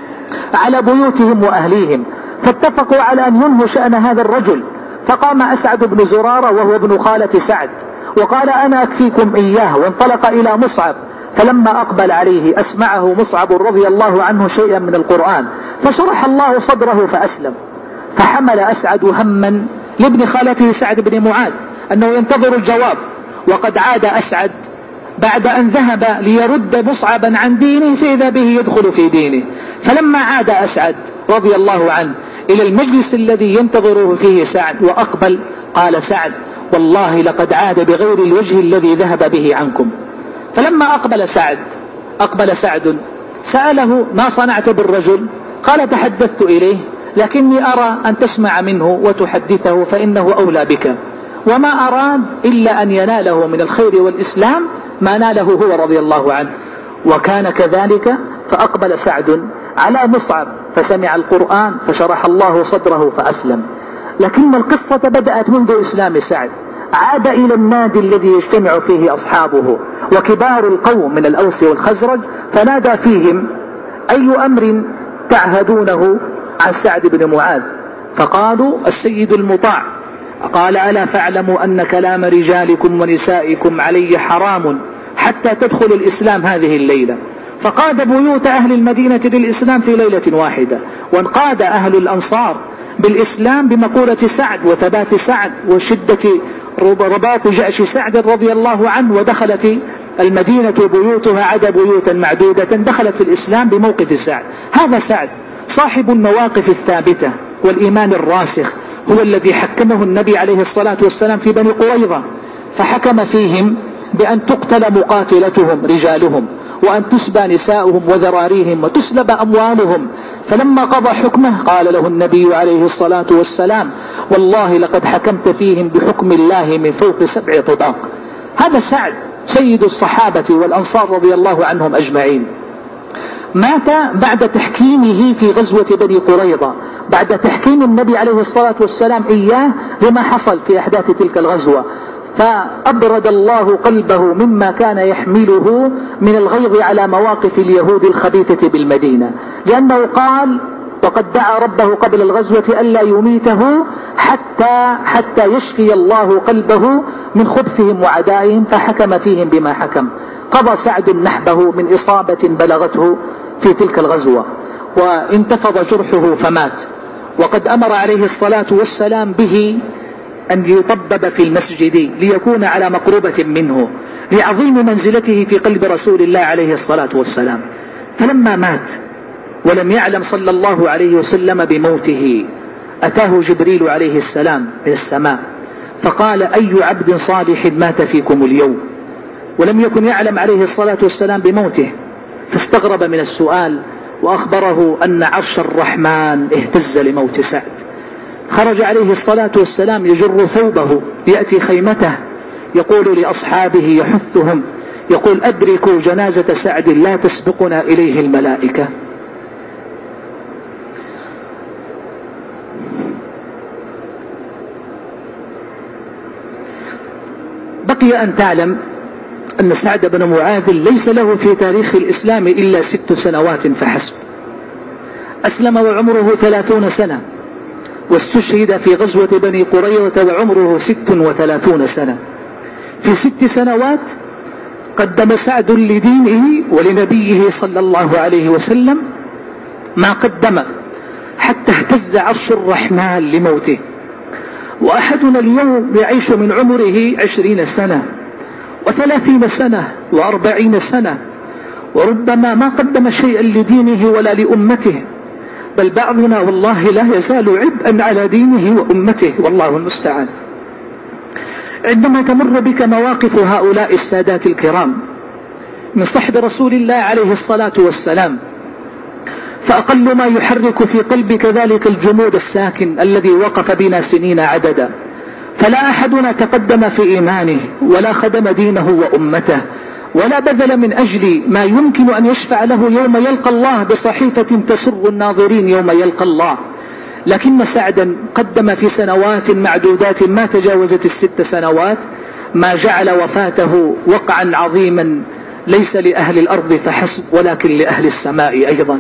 على بيوتهم وأهليهم، فاتفقوا على أن ينهوا شأن هذا الرجل. فقام أسعد بن زرارة وهو ابن خالة سعد وقال: أنا أكفيكم إياه، وانطلق إلى مصعب، فلما أقبل عليه أسمعه مصعب رضي الله عنه شيئا من القرآن، فشرح الله صدره فأسلم. فحمل أسعد هما لابن خالته سعد بن معاذ أنه ينتظر الجواب، وقد عاد أسعد بعد أن ذهب ليرد مصعبا عن دينه فإذا به يدخل في دينه. فلما عاد أسعد رضي الله عنه إلى المجلس الذي ينتظره فيه سعد وأقبل، قال سعد: والله لقد عاد بغير الوجه الذي ذهب به عنكم. فلما أقبل سعد أقبل سعد سأله: ما صنعت بالرجل؟ قال: تحدثت إليه، لكني أرى أن تسمع منه وتحدثه فإنه أولى بك، وما أراد إلا أن يناله من الخير والإسلام ما ناله هو رضي الله عنه. وكان كذلك، فأقبل سعد على مصعب فسمع القرآن فشرح الله صدره فأسلم. لكن القصة بدأت منذ إسلام سعد. عاد إلى النادي الذي يجتمع فيه أصحابه وكبار القوم من الأوس والخزرج، فنادى فيهم: أي أمر تعهدونه عن سعد بن معاذ؟ فقالوا: السيد المطاع. قال: ألا فاعلموا أن كلام رجالكم ونسائكم علي حرام حتى تدخل الإسلام هذه الليلة. فقاد بيوت أهل المدينة للإسلام في ليلة واحدة، وانقاد أهل الأنصار بالإسلام بمقولة سعد وثبات سعد وشدة رباط جأش سعد رضي الله عنه، ودخلت المدينة بيوتها عدا بيوتا معدودة دخلت في الإسلام بموقف سعد. هذا سعد صاحب المواقف الثابتة والإيمان الراسخ، هو الذي حكمه النبي عليه الصلاة والسلام في بني قريظة، فحكم فيهم بأن تقتل مقاتلتهم رجالهم، وأن تسبى نساؤهم وذراريهم وتسلب أموالهم. فلما قضى حكمه قال له النبي عليه الصلاة والسلام: والله لقد حكمت فيهم بحكم الله من فوق سبع طباق. هذا سعد سيد الصحابة والأنصار رضي الله عنهم أجمعين. مات بعد تحكيمه في غزوة بني قريظة، بعد تحكيم النبي عليه الصلاة والسلام إياه لما حصل في أحداث تلك الغزوة، فأبرد الله قلبه مما كان يحمله من الغيظ على مواقف اليهود الخبيثة بالمدينة، لأنه قال: وقد دعا ربه قبل الغزوة ألا يميته حتى حتى يشفي الله قلبه من خبثهم وعدائهم، فحكم فيهم بما حكم. قضى سعد نحبه من إصابة بلغته في تلك الغزوة، وانتفض جرحه فمات. وقد أمر عليه الصلاة والسلام به أن يطبب في المسجد ليكون على مقربة منه، لعظيم منزلته في قلب رسول الله عليه الصلاة والسلام. فلما مات ولم يعلم صلى الله عليه وسلم بموته، أتاه جبريل عليه السلام من السماء فقال: أي عبد صالح مات فيكم اليوم؟ ولم يكن يعلم عليه الصلاة والسلام بموته، فاستغرب من السؤال، وأخبره أن عرش الرحمن اهتز لموت سعد. خرج عليه الصلاة والسلام يجر ثوبه يأتي خيمته، يقول لأصحابه يحثهم، يقول: أدركوا جنازة سعد لا تسبقنا إليه الملائكة. بقي أن تعلم أن سعد بن معاذ ليس له في تاريخ الإسلام إلا ست سنوات فحسب. أسلم وعمره ثلاثون سنة، واستشهد في غزوة بني قريظة وعمره ست وثلاثون سنة. في ست سنوات قدم سعد لدينه ولنبيه صلى الله عليه وسلم ما قدم، حتى اهتز عرش الرحمن لموته. وأحدنا اليوم يعيش من عمره عشرين سنة وثلاثين سنة وأربعين سنة، وربما ما قدم شيئا لدينه ولا لأمته، بل بعضنا والله لا يزال عبئا على دينه وأمته، والله المستعان. عندما تمر بك مواقف هؤلاء السادات الكرام من صحب رسول الله عليه الصلاة والسلام، فأقل ما يحرك في قلبك ذلك الجمود الساكن الذي وقف بنا سنين عددا. فلا أحدنا تقدم في إيمانه ولا خدم دينه وأمته ولا بذل من أجل ما يمكن أن يشفع له يوم يلقى الله بصحيفة تسر الناظرين يوم يلقى الله. لكن سعدا قدم في سنوات معدودات ما تجاوزت الست سنوات ما جعل وفاته وقعا عظيما ليس لأهل الأرض فحسب ولكن لأهل السماء أيضا.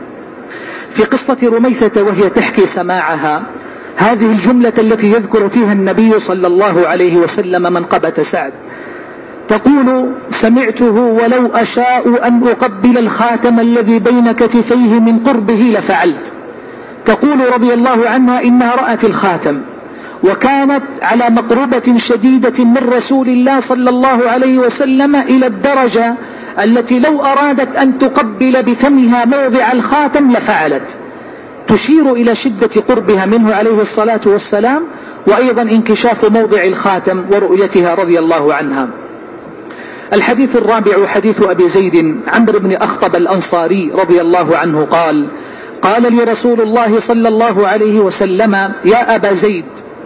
في قصة رميثة وهي تحكي سماعها هذه الجملة التي يذكر فيها النبي صلى الله عليه وسلم منقبة سعد، تقول: سمعته ولو أشاء أن أقبل الخاتم الذي بين كتفيه من قربه لفعلت. تقول رضي الله عنها: إنها رأت الخاتم وكانت على مقربة شديدة من رسول الله صلى الله عليه وسلم إلى الدرجة التي لو أرادت أن تقبل بفمها موضع الخاتم لفعلت، تشير إلى شدة قربها منه عليه الصلاة والسلام، وأيضا انكشاف موضع الخاتم ورؤيتها رضي الله عنها. الحديث الرابع حديث أبي زيد عمرو بن أخطب الأنصاري رضي الله عنه قال قال لي رسول الله صلى الله عليه وسلم يا أبا زيد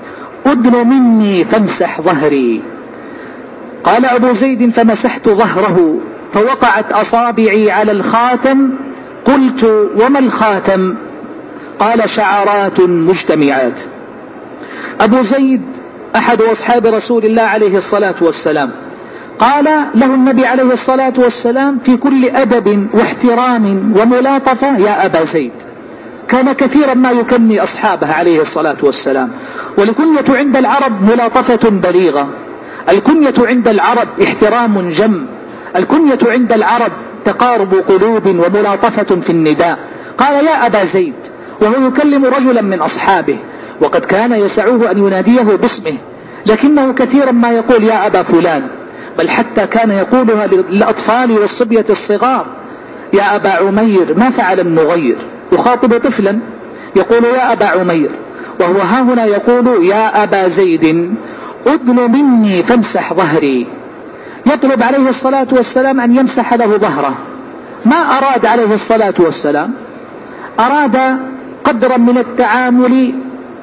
أدن مني فامسح ظهري. قال أبو زيد فمسحت ظهره فوقعت أصابعي على الخاتم. قلت وما الخاتم؟ قال شعرات مجتمعات. أبو زيد أحد أصحاب رسول الله عليه الصلاة والسلام، قال له النبي عليه الصلاة والسلام في كل أدب واحترام وملاطفة يا أبا زيد. كان كثيرا ما يكني أصحابه عليه الصلاة والسلام. والكنية عند العرب ملاطفة بليغة، الكنية عند العرب احترام جم، الكنية عند العرب تقارب قلوب وملاطفة في النداء. قال يا أبا زيد وهو يكلم رجلا من أصحابه، وقد كان يسعه أن يناديه باسمه، لكنه كثيرا ما يقول يا أبا فلان، بل حتى كان يقولها للأطفال والصبية الصغار يا أبا عمير ما فعل النغير. يخاطب طفلا يقول يا أبا عمير، وهو ها هنا يقول يا أبا زيد أدن مني فامسح ظهري. يطلب عليه الصلاة والسلام أن يمسح له ظهره. ما أراد عليه الصلاة والسلام؟ أراد قدرا من التعامل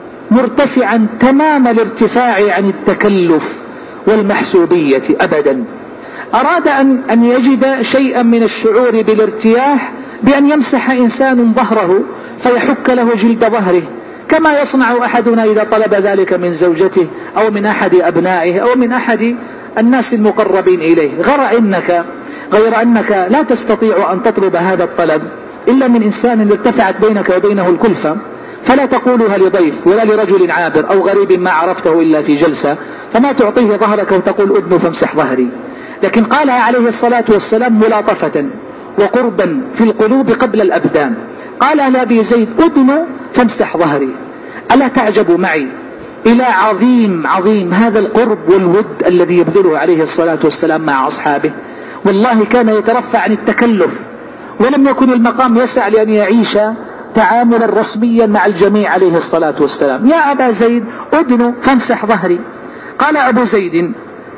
مرتفعا تمام الارتفاع عن التكلف والمحسوبية أبدا. أراد أن, أن يجد شيئا من الشعور بالارتياح بأن يمسح إنسان ظهره فيحك له جلد ظهره، كما يصنع أحدنا إذا طلب ذلك من زوجته أو من أحد أبنائه أو من أحد الناس المقربين إليه. غير إنك, غير أنك لا تستطيع أن تطلب هذا الطلب إلا من إنسان ارتفعت بينك وبينه الكلفة، فلا تقولها لضيف ولا لرجل عابر أو غريب ما عرفته إلا في جلسة، فما تعطيه ظهرك وتقول أدن فامسح ظهري. لكن قالها عليه الصلاة والسلام ملاطفة وقربا في القلوب قبل الأبدان. قال لأبي زيد أدن فامسح ظهري. ألا تعجب معي إلى عظيم عظيم هذا القرب والود الذي يبذله عليه الصلاة والسلام مع أصحابه؟ والله كان يترفع عن التكلف، ولم يكن المقام يسع لأن يعيش تعاملا رسميا مع الجميع عليه الصلاة والسلام. يا أبا زيد أدن فامسح ظهري. قال أبو زيد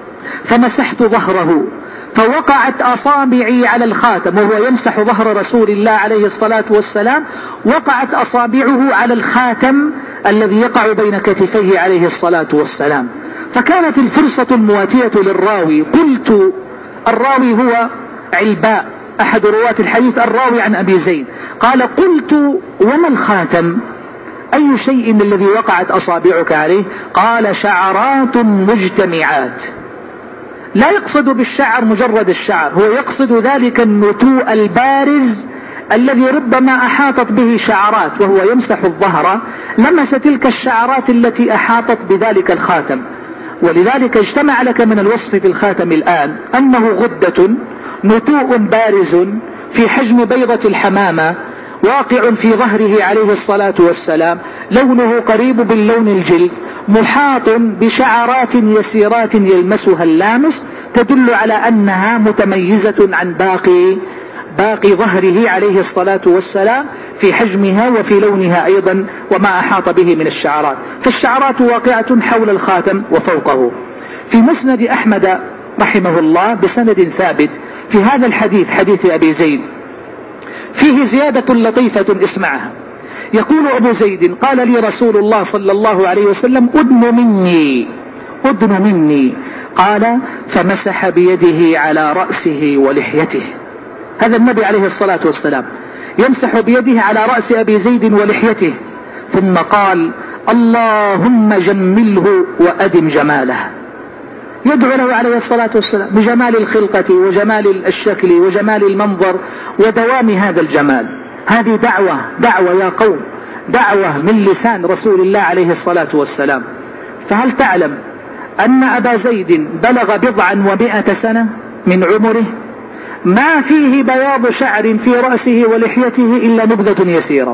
فمسحت ظهره فوقعت أصابعي على الخاتم، وهو يمسح ظهر رسول الله عليه الصلاة والسلام، وقعت أصابعه على الخاتم الذي يقع بين كتفيه عليه الصلاة والسلام. فكانت الفرصة المواتية للراوي. قلت، الراوي هو علباء أحد رواة الحديث الراوي عن أبي زيد، قال قلت وما الخاتم؟ أي شيء الذي وقعت أصابعك عليه؟ قال شعرات مجتمعات. لا يقصد بالشعر مجرد الشعر، هو يقصد ذلك النتوء البارز الذي ربما أحاطت به شعرات، وهو يمسح الظهر لمس تلك الشعرات التي أحاطت بذلك الخاتم. ولذلك اجتمع لك من الوصف في الخاتم الآن أنه غدة، نتوء بارز في حجم بيضة الحمامة، واقع في ظهره عليه الصلاة والسلام، لونه قريب باللون الجلد، محاط بشعرات يسيرات يلمسها اللامس، تدل على أنها متميزة عن باقي باقي ظهره عليه الصلاة والسلام في حجمها وفي لونها أيضا وما أحاط به من الشعرات. فالشعرات واقعة حول الخاتم وفوقه. في مسند أحمد رحمه الله بسند ثابت في هذا الحديث، حديث أبي زيد، فيه زيادة لطيفة اسمعها. يقول أبو زيد قال لي رسول الله صلى الله عليه وسلم أدن مني أدن مني قال فمسح بيده على رأسه ولحيته. هذا النبي عليه الصلاة والسلام يمسح بيده على رأس أبي زيد ولحيته، ثم قال اللهم جمله وأدم جماله. يدعو له عليه الصلاة والسلام بجمال الخلقة وجمال الشكل وجمال المنظر ودوام هذا الجمال. هذه دعوة دعوة يا قوم، دعوة من لسان رسول الله عليه الصلاة والسلام. فهل تعلم أن أبا زيد بلغ بضعا ومائة سنة من عمره ما فيه بياض شعر في رأسه ولحيته إلا نبذة يسيرة؟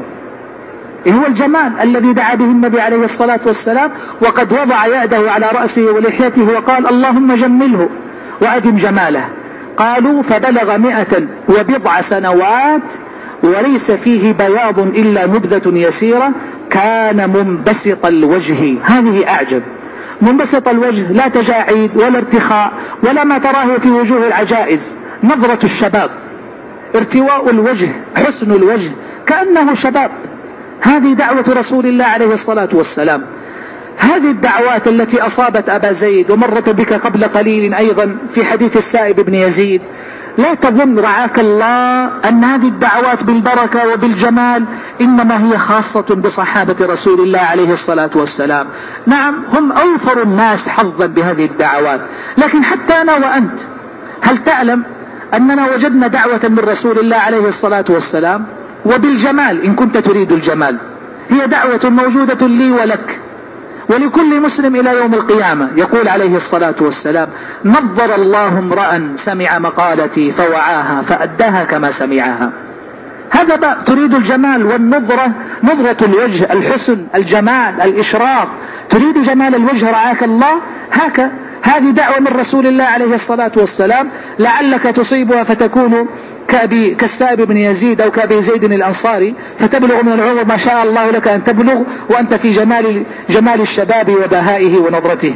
هو الجمال الذي دعا به النبي عليه الصلاة والسلام، وقد وضع يده على رأسه ولحيته وقال اللهم جمله وأدم جماله. قالوا فبلغ مئة وبضع سنوات وليس فيه بياض إلا نبذة يسيرة، كان منبسط الوجه. هذه أعجب. منبسط الوجه، لا تجاعيد ولا ارتخاء ولا ما تراه في وجوه العجائز، نظرة الشباب، ارتواء الوجه، حسن الوجه كأنه شباب. هذه دعوة رسول الله عليه الصلاة والسلام. هذه الدعوات التي أصابت أبا زيد ومرت بك قبل قليل أيضا في حديث السائب بن يزيد، لا تظن رعاك الله أن هذه الدعوات بالبركة وبالجمال إنما هي خاصة بصحابة رسول الله عليه الصلاة والسلام. نعم هم أوفر الناس حظا بهذه الدعوات، لكن حتى أنا وأنت هل تعلم أننا وجدنا دعوة من رسول الله عليه الصلاة والسلام وبالجمال إن كنت تريد الجمال؟ هي دعوة موجودة لي ولك ولكل مسلم إلى يوم القيامة. يقول عليه الصلاة والسلام: نظر الله امرأ سمع مقالتي فوعاها فأداها كما سمعها. هذا بقى تريد الجمال والنظرة، نظرة الوجه، الحسن، الجمال، الإشراق، تريد جمال الوجه رعاك الله. هكا هذه دعوة من رسول الله عليه الصلاة والسلام، لعلك تصيبها فتكون كأبي كالسائب بن يزيد أو كأبي زيد الأنصاري، فتبلغ من العمر ما شاء الله لك أن تبلغ وأنت في جمال, جمال الشباب وبهائه ونظرته.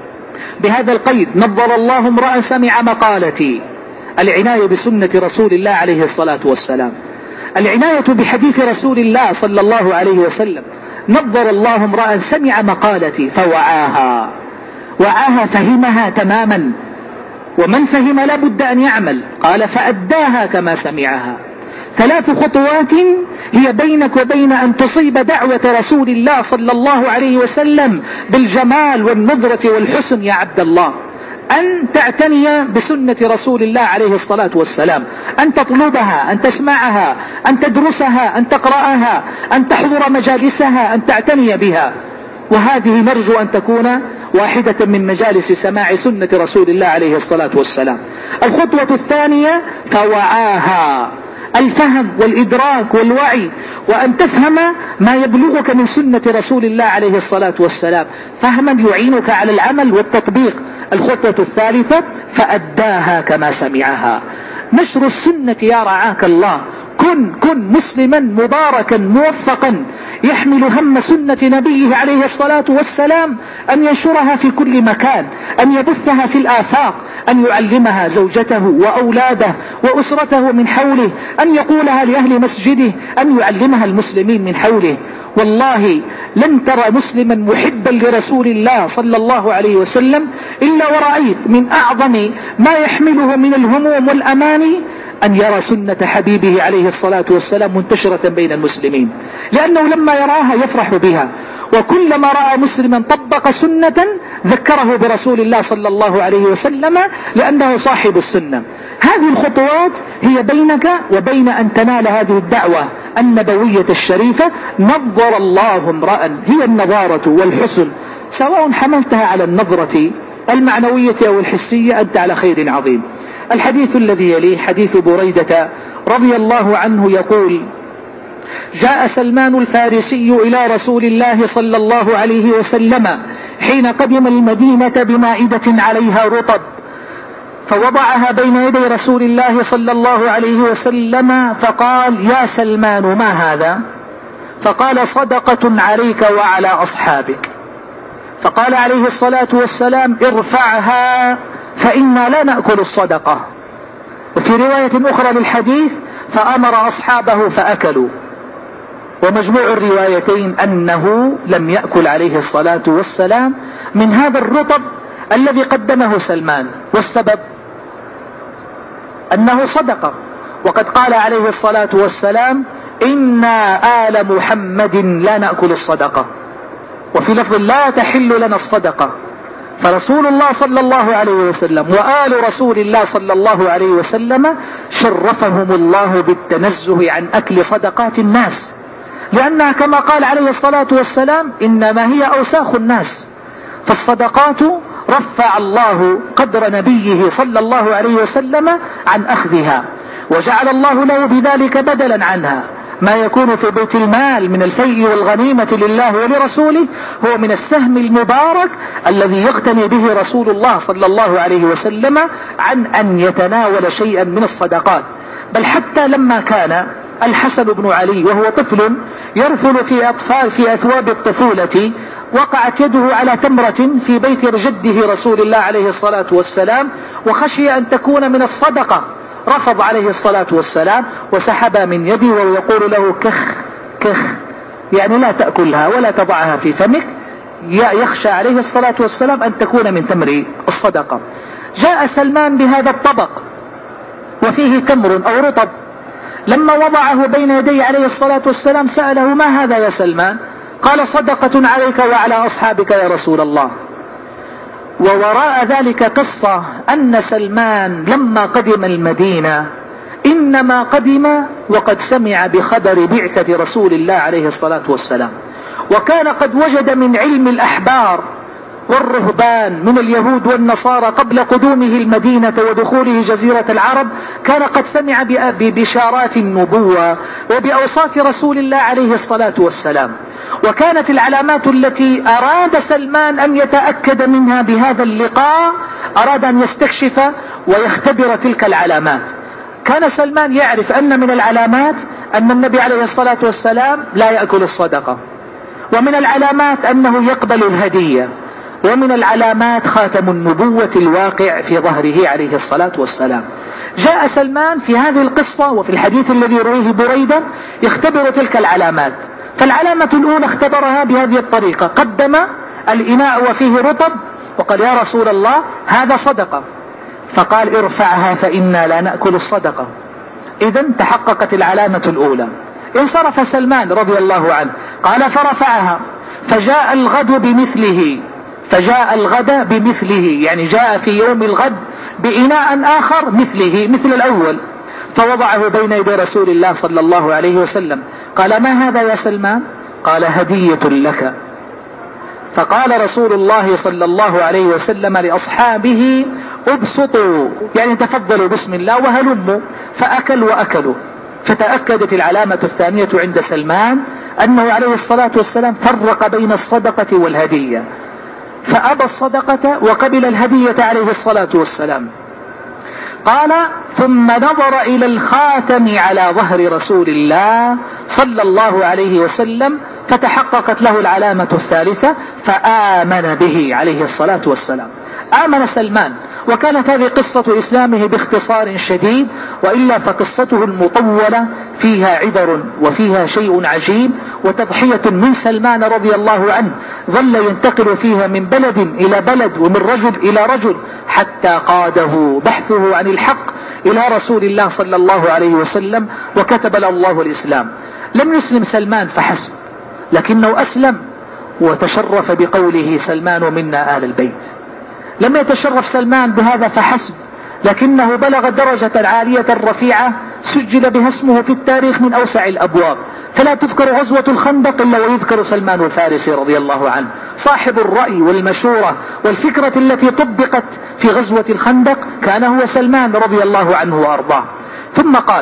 بهذا القيد: نظر الله امرأ سمع مقالتي، العناية بسنة رسول الله عليه الصلاة والسلام، العناية بحديث رسول الله صلى الله عليه وسلم. نظر الله امرأ سمع مقالتي فوعاها، وعاها فهمها تماما، ومن فهم لا بد أن يعمل. قال: فأداها كما سمعها. ثلاث خطوات هي بينك وبين أن تصيب دعوة رسول الله صلى الله عليه وسلم بالجمال والنظرة والحسن يا عبد الله: أن تعتني بسنة رسول الله عليه الصلاة والسلام، أن تطلبها، أن تسمعها، أن تدرسها، أن تقرأها، أن تحضر مجالسها، أن تعتني بها. وهذه نرجو أن تكون واحدة من مجالس سماع سنة رسول الله عليه الصلاة والسلام. الخطوة الثانية: فوعاها، الفهم والإدراك والوعي، وأن تفهم ما يبلغك من سنة رسول الله عليه الصلاة والسلام فهما يعينك على العمل والتطبيق. الخطوة الثالثة: فأداها كما سمعها، نشر السنة يا رعاك الله. كن كن مسلما مباركا موفقا يحمل هم سنة نبيه عليه الصلاة والسلام، أن ينشرها في كل مكان، أن يبثها في الآفاق، أن يعلمها زوجته وأولاده وأسرته من حوله، أن يقولها لأهل مسجده، أن يعلمها المسلمين من حوله. والله لن ترى مسلما محبا لرسول الله صلى الله عليه وسلم إلا ورأيت من أعظم ما يحمله من الهموم والأماني أن يرى سنة حبيبه عليه الصلاة والسلام منتشرة بين المسلمين، لأنه لما يراها يفرح بها، وكلما رأى مسلما طبق سنة ذكره برسول الله صلى الله عليه وسلم لأنه صاحب السنة. هذه الخطوات هي بينك وبين أن تنال هذه الدعوة النبوية الشريفة. نظر الله امرأ، هي النظارة والحسن، سواء حملتها على النظرة المعنوية أو الحسية أنت على خير عظيم. الحديث الذي يليه حديث بريدة رضي الله عنه يقول: جاء سلمان الفارسي إلى رسول الله صلى الله عليه وسلم حين قدم المدينة بمائدة عليها رطب، فوضعها بين يدي رسول الله صلى الله عليه وسلم فقال: يا سلمان ما هذا؟ فقال: صدقة عليك وعلى أصحابك. فقال عليه الصلاة والسلام: ارفعها فإنا لا نأكل الصدقة. وفي رواية أخرى للحديث: فأمر أصحابه فأكلوا. ومجموع الروايتين أنه لم يأكل عليه الصلاة والسلام من هذا الرطب الذي قدمه سلمان، والسبب أنه صدقة. وقد قال عليه الصلاة والسلام: إنا آل محمد لا نأكل الصدقة. وفي لفظ: لا تحل لنا الصدقة. فرسول الله صلى الله عليه وسلم وآل رسول الله صلى الله عليه وسلم شرفهم الله بالتنزه عن أكل صدقات الناس، لأنها كما قال عليه الصلاة والسلام: إنما هي أوساخ الناس. فالصدقات رفع الله قدر نبيه صلى الله عليه وسلم عن أخذها، وجعل الله له بذلك بدلا عنها. ما يكون في بيت المال من الفيء والغنيمة لله ولرسوله هو من السهم المبارك الذي يغتني به رسول الله صلى الله عليه وسلم عن أن يتناول شيئا من الصدقات. بل حتى لما كان الحسن بن علي وهو طفل يرفل في أطفال في أثواب الطفولة، وقعت يده على تمرة في بيت جده رسول الله عليه الصلاة والسلام، وخشي أن تكون من الصدقة، رفض عليه الصلاة والسلام وسحبها من يده ويقول له كخ كخ، يعني لا تأكلها ولا تضعها في فمك، يخشى عليه الصلاة والسلام أن تكون من تمر الصدقة. جاء سلمان بهذا الطبق وفيه تمر أو رطب، لما وضعه بين يدي عليه الصلاة والسلام سأله: ما هذا يا سلمان؟ قال: صدقة عليك وعلى أصحابك يا رسول الله. ووراء ذلك قصة أن سلمان لما قدم المدينة إنما قدم وقد سمع بخبر بعثة رسول الله عليه الصلاة والسلام، وكان قد وجد من علم الأحبار والرهبان من اليهود والنصارى قبل قدومه المدينة ودخوله جزيرة العرب، كان قد سمع ببشارات النبوة وبأوصاف رسول الله عليه الصلاة والسلام. وكانت العلامات التي أراد سلمان أن يتأكد منها بهذا اللقاء، أراد أن يستكشف ويختبر تلك العلامات. كان سلمان يعرف أن من العلامات أن النبي عليه الصلاة والسلام لا يأكل الصدقة، ومن العلامات أنه يقبل الهدية، ومن العلامات خاتم النبوة الواقع في ظهره عليه الصلاة والسلام. جاء سلمان في هذه القصة وفي الحديث الذي رويه بريدة يختبر تلك العلامات. فالعلامة الأولى اختبرها بهذه الطريقة: قدم الإناء وفيه رطب وقال: يا رسول الله هذا صدقة. فقال: ارفعها فإنا لا نأكل الصدقة. إذن تحققت العلامة الأولى. انصرف سلمان رضي الله عنه، قال: فرفعها، فجاء الغد بمثله، فجاء الغد بمثله يعني جاء في يوم الغد بإناء آخر مثله مثل الأول، فوضعه بين يدي رسول الله صلى الله عليه وسلم. قال: ما هذا يا سلمان؟ قال: هدية لك. فقال رسول الله صلى الله عليه وسلم لأصحابه: ابسطوا، يعني تفضلوا بسم الله وهلموا. فأكل وأكلوا. فتأكدت العلامة الثانية عند سلمان أنه عليه الصلاة والسلام فرق بين الصدقة والهدية، فأبى الصدقة وقبل الهدية عليه الصلاة والسلام. قال: ثم نظر إلى الخاتم على ظهر رسول الله صلى الله عليه وسلم، فتحققت له العلامة الثالثة، فآمن به عليه الصلاة والسلام. آمن سلمان. وكانت هذه قصة إسلامه باختصار شديد، وإلا فقصته المطولة فيها عبر وفيها شيء عجيب، وتضحية من سلمان رضي الله عنه ظل ينتقل فيها من بلد إلى بلد ومن رجل إلى رجل، حتى قاده بحثه عن الحق إلى رسول الله صلى الله عليه وسلم، وكتب له الله الإسلام. لم يسلم سلمان فحسب، لكنه أسلم وتشرف بقوله: سلمان منا آل البيت. لم يتشرف سلمان بهذا فحسب، لكنه بلغ درجة عالية رفيعة سجل بها اسمه في التاريخ من أوسع الأبواب. فلا تذكر غزوة الخندق إلا ويذكر سلمان الفارسي رضي الله عنه، صاحب الرأي والمشورة والفكرة التي طبقت في غزوة الخندق كان هو سلمان رضي الله عنه وأرضاه. ثم قال: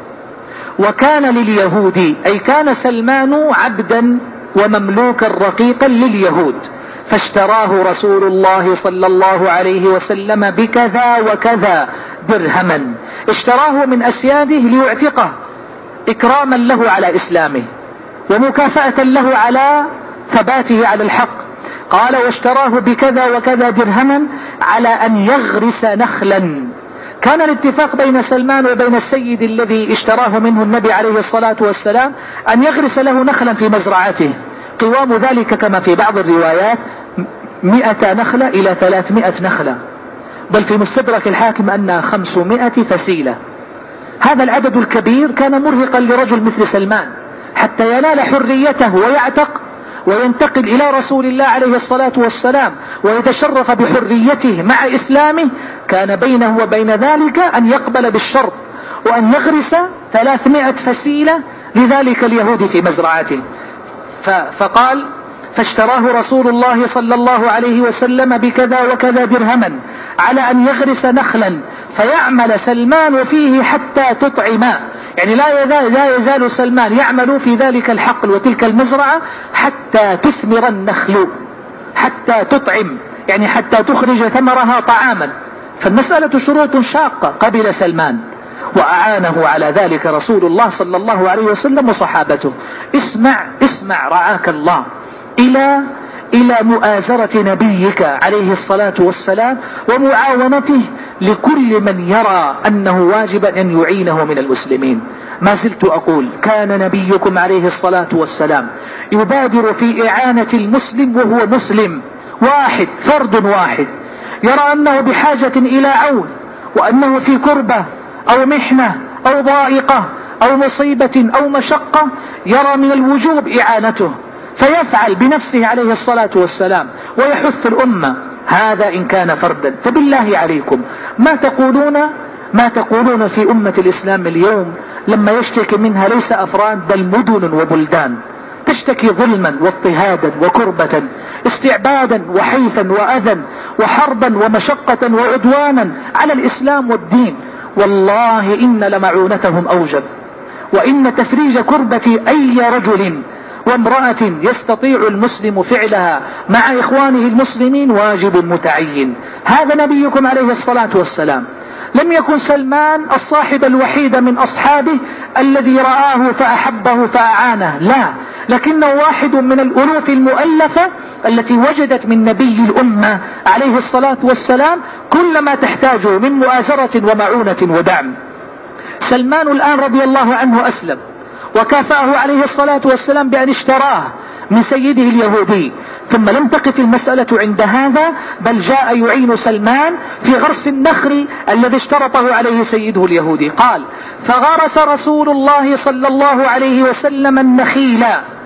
وكان لليهود، أي كان سلمان عبدا ومملوكا رقيقا لليهود، فاشتراه رسول الله صلى الله عليه وسلم بكذا وكذا درهما. اشتراه من أسياده ليعتقه إكراما له على إسلامه ومكافأة له على ثباته على الحق. قال: واشتراه بكذا وكذا درهما على أن يغرس نخلا. كان الاتفاق بين سلمان وبين السيد الذي اشتراه منه النبي عليه الصلاة والسلام أن يغرس له نخلا في مزرعته، قوام ذلك كما في بعض الروايات مئة نخلة إلى ثلاثمائة نخلة، بل في مستدرك الحاكم أنها خمسمائة فسيلة. هذا العدد الكبير كان مرهقا لرجل مثل سلمان، حتى ينال حريته ويعتق وينتقل إلى رسول الله عليه الصلاة والسلام ويتشرف بحريته مع إسلامه. كان بينه وبين ذلك أن يقبل بالشرط وأن يغرس ثلاثمائة فسيلة لذلك اليهودي في مزرعته. فقال: فاشتراه رسول الله صلى الله عليه وسلم بكذا وكذا درهما على أن يغرس نخلا فيعمل سلمان فيه حتى تطعم، يعني لا يزال, لا يزال سلمان يعمل في ذلك الحقل وتلك المزرعة حتى تثمر النخل، حتى تطعم يعني حتى تخرج ثمرها طعاما. فالمسألة شروط شاقة. قبل سلمان وأعانه على ذلك رسول الله صلى الله عليه وسلم وصحابته. اسمع اسمع رعاك الله إلى إلى مؤازرة نبيك عليه الصلاة والسلام ومعاونته لكل من يرى أنه واجب أن يعينه من المسلمين. ما زلت أقول كان نبيكم عليه الصلاة والسلام يبادر في إعانة المسلم وهو مسلم واحد، فرد واحد يرى أنه بحاجة إلى عون وأنه في كربة أو محنة أو ضائقة أو مصيبة أو مشقة، يرى من الوجوب إعانته فيفعل بنفسه عليه الصلاة والسلام ويحث الأمة. هذا إن كان فردا. فبالله عليكم ما تقولون ما تقولون في أمة الإسلام اليوم لما يشتكي منها ليس أفراد بل مدن وبلدان تشتكي ظلما واضطهادا وكربة، استعبادا وحيفا وأذى وحربا ومشقة وعدوانا على الإسلام والدين. والله إن لمعونتهم أوجب، وإن تفريج كربة أي رجل وامرأة يستطيع المسلم فعلها مع إخوانه المسلمين واجب متعين. هذا نبيكم عليه الصلاة والسلام. لم يكن سلمان الصاحب الوحيد من أصحابه الذي رآه فأحبه فأعانه، لا، لكنه واحد من الألوف المؤلفة التي وجدت من نبي الأمة عليه الصلاة والسلام كل ما تحتاجه من مؤازرة ومعونة ودعم. سلمان الآن رضي الله عنه أسلم، وكافأه عليه الصلاة والسلام بأن اشتراه من سيده اليهودي. ثم لم تقف المسألة عند هذا، بل جاء يعين سلمان في غرس النخل الذي اشترطه عليه سيده اليهودي. قال: فغرس رسول الله صلى الله عليه وسلم النخيل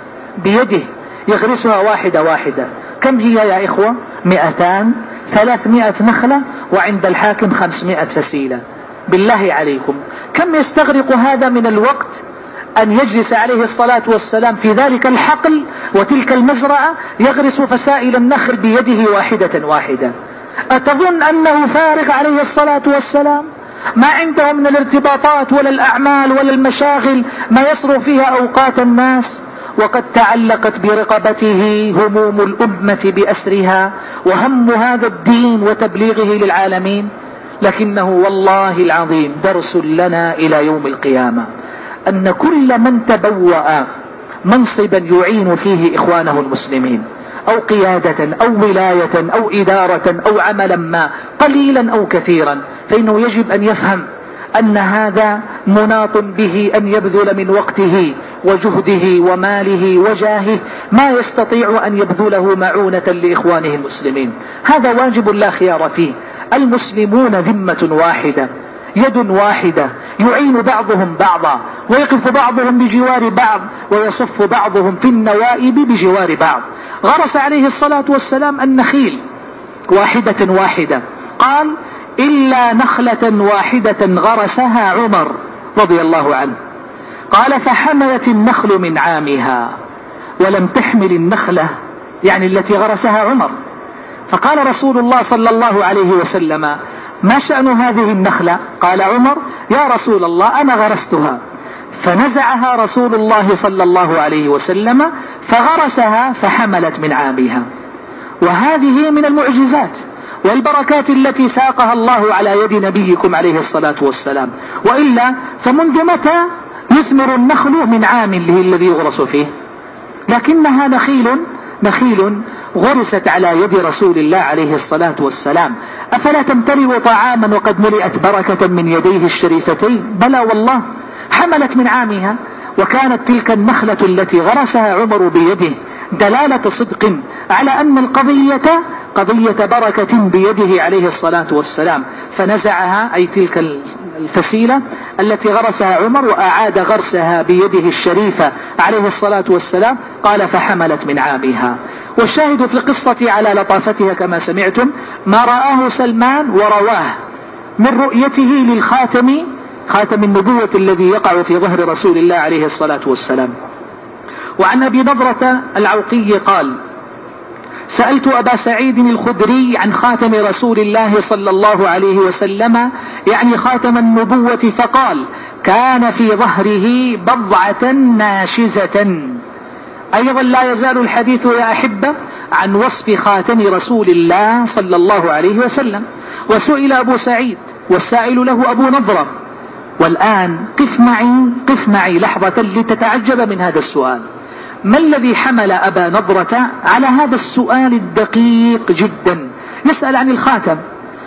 بيده، يغرسها واحدة واحدة. كم هي يا إخوة؟ مئتان، ثلاثمائة نخلة، وعند الحاكم خمسمائة فسيلة. بالله عليكم كم يستغرق هذا من الوقت أن يجلس عليه الصلاة والسلام في ذلك الحقل وتلك المزرعة يغرس فسائل النخل بيده واحدة واحدة؟ أتظن أنه فارغ عليه الصلاة والسلام؟ ما عنده من الارتباطات ولا الأعمال ولا المشاغل ما يصرف فيها أوقات الناس؟ وقد تعلقت برقبته هموم الأمة بأسرها وهم هذا الدين وتبليغه للعالمين. لكنه والله العظيم درس لنا إلى يوم القيامة أن كل من تبوأ منصبا يعين فيه إخوانه المسلمين أو قيادة أو ولاية أو إدارة أو عملا ما قليلا أو كثيرا، فإنه يجب أن يفهم أن هذا مناط به أن يبذل من وقته وجهده وماله وجاهه ما يستطيع أن يبذله معونة لإخوانه المسلمين. هذا واجب لا خيار فيه. المسلمون ذمة واحدة، يد واحدة، يعين بعضهم بعضا، ويقف بعضهم بجوار بعض، ويصف بعضهم في النوائب بجوار بعض. غرس عليه الصلاة والسلام النخيل واحدة واحدة. قال: إلا نخلة واحدة غرسها عمر رضي الله عنه. قال: فحملت النخل من عامها ولم تحمل النخلة، يعني التي غرسها عمر. فقال رسول الله صلى الله عليه وسلم: ما شأن هذه النخلة؟ قال عمر: يا رسول الله أنا غرستها. فنزعها رسول الله صلى الله عليه وسلم فغرسها فحملت من عامها. وهذه من المعجزات والبركات التي ساقها الله على يد نبيكم عليه الصلاة والسلام. وإلا فمنذ متى يثمر النخل من عام الذي يغرس فيه؟ لكنها نخيل نخيل غرست على يد رسول الله عليه الصلاة والسلام. أفلا تمتلئ طعاما وقد ملئت بركة من يديه الشريفتين؟ بلى والله، حملت من عامها. وكانت تلك النخلة التي غرسها عمر بيده دلالة صدق على أن القضية قضية بركة بيده عليه الصلاة والسلام. فنزعها، أي تلك الفسيلة التي غرسها عمر، وأعاد غرسها بيده الشريفة عليه الصلاة والسلام. قال: فحملت من عامها. والشاهد في القصة على لطافتها كما سمعتم ما رآه سلمان ورواه من رؤيته للخاتم، خاتم النبوة الذي يقع في ظهر رسول الله عليه الصلاة والسلام. وعن أبي نضرة العوقي قال: سألت أبا سعيد الخدري عن خاتم رسول الله صلى الله عليه وسلم، يعني خاتم النبوة، فقال: كان في ظهره بضعة ناشزة. أيضا لا يزال الحديث يا أحبة عن وصف خاتم رسول الله صلى الله عليه وسلم. وسئل أبو سعيد والسائل له أبو نضرة والآن قف معي قف معي لحظة لتتعجب من هذا السؤال. ما الذي حمل أبا نضرة على هذا السؤال الدقيق جدا؟ يسأل عن الخاتم.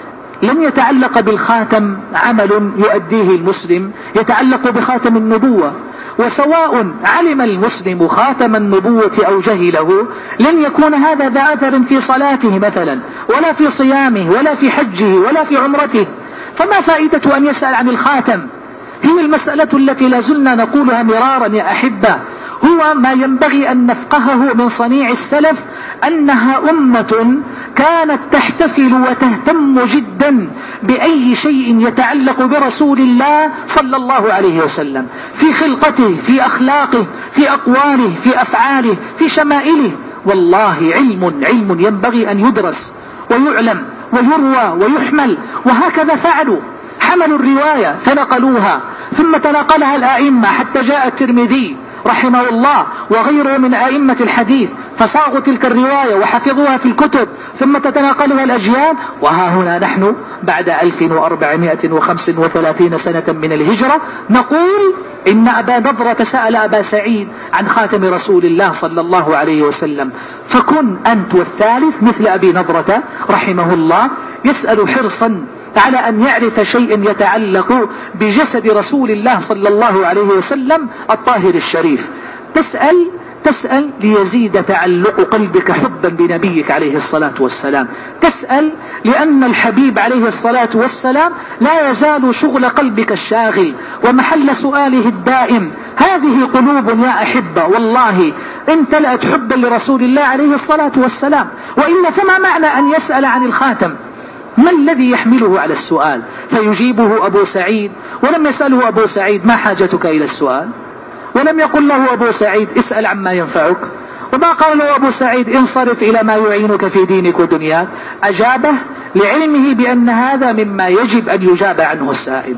لن يتعلق بالخاتم عمل يؤديه المسلم، يتعلق بخاتم النبوة، وسواء علم المسلم خاتم النبوة أو جهله لن يكون هذا ذا أثر في صلاته مثلا، ولا في صيامه، ولا في حجه، ولا في عمرته. فما فائدة أن يسأل عن الخاتم؟ هي المسألة التي لازلنا نقولها مرارا يا أحبة. هو ما ينبغي أن نفقهه من صنيع السلف أنها أمة كانت تحتفل وتهتم جدا بأي شيء يتعلق برسول الله صلى الله عليه وسلم، في خلقته، في أخلاقه، في أقواله، في أفعاله، في شمائله. والله علم علم ينبغي أن يدرس ويعلم ويروى ويحمل، وهكذا فعلوا. حملوا الرواية فنقلوها، ثم تناقلها الآئمة حتى جاء الترمذي رحمه الله وغيره من أئمة الحديث فصاغوا تلك الرواية وحفظوها في الكتب، ثم تتناقلها الأجيال. وها هنا نحن بعد ألف وأربعمائة وخمسة وثلاثين سنة من الهجرة نقول إن أبا نضرة سأل أبا سعيد عن خاتم رسول الله صلى الله عليه وسلم. فكن أنت والثالث مثل أبي نضرة رحمه الله يسأل حرصا على أن يعرف شيء يتعلق بجسد رسول الله صلى الله عليه وسلم الطاهر الشريف. تسأل تسأل ليزيد تعلق قلبك حبا بنبيك عليه الصلاة والسلام. تسأل لأن الحبيب عليه الصلاة والسلام لا يزال شغل قلبك الشاغل ومحل سؤاله الدائم. هذه قلوب يا أحبة والله امتلأت حبا لرسول الله عليه الصلاة والسلام. وإلا فما معنى أن يسأل عن الخاتم؟ ما الذي يحمله على السؤال؟ فيجيبه أبو سعيد، ولم يسأله أبو سعيد ما حاجتك إلى السؤال، ولم يقل له أبو سعيد اسأل عما ينفعك، وما قال له أبو سعيد انصرف إلى ما يعينك في دينك ودنياك. أجابه لعلمه بأن هذا مما يجب أن يجاب عنه السائل.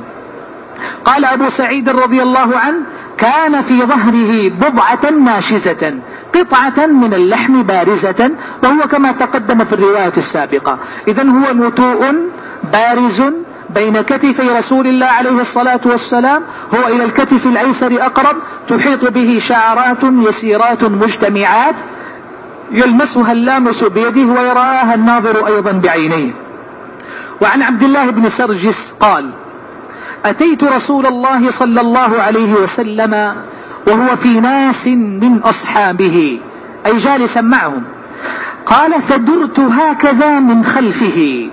قال أبو سعيد رضي الله عنه كان في ظهره بضعة ناشزة، قطعة من اللحم بارزة، وهو كما تقدم في الرواية السابقة. إذن هو نتوء بارز بين كتفي رسول الله عليه الصلاة والسلام، هو إلى الكتف الأيسر أقرب، تحيط به شعرات يسيرات مجتمعات يلمسها اللامس بيده ويراها الناظر أيضا بعينيه. وعن عبد الله بن سرجس قال أتيت رسول الله صلى الله عليه وسلم وهو في ناس من أصحابه، أي جالسا معهم. قال فدرت هكذا من خلفه،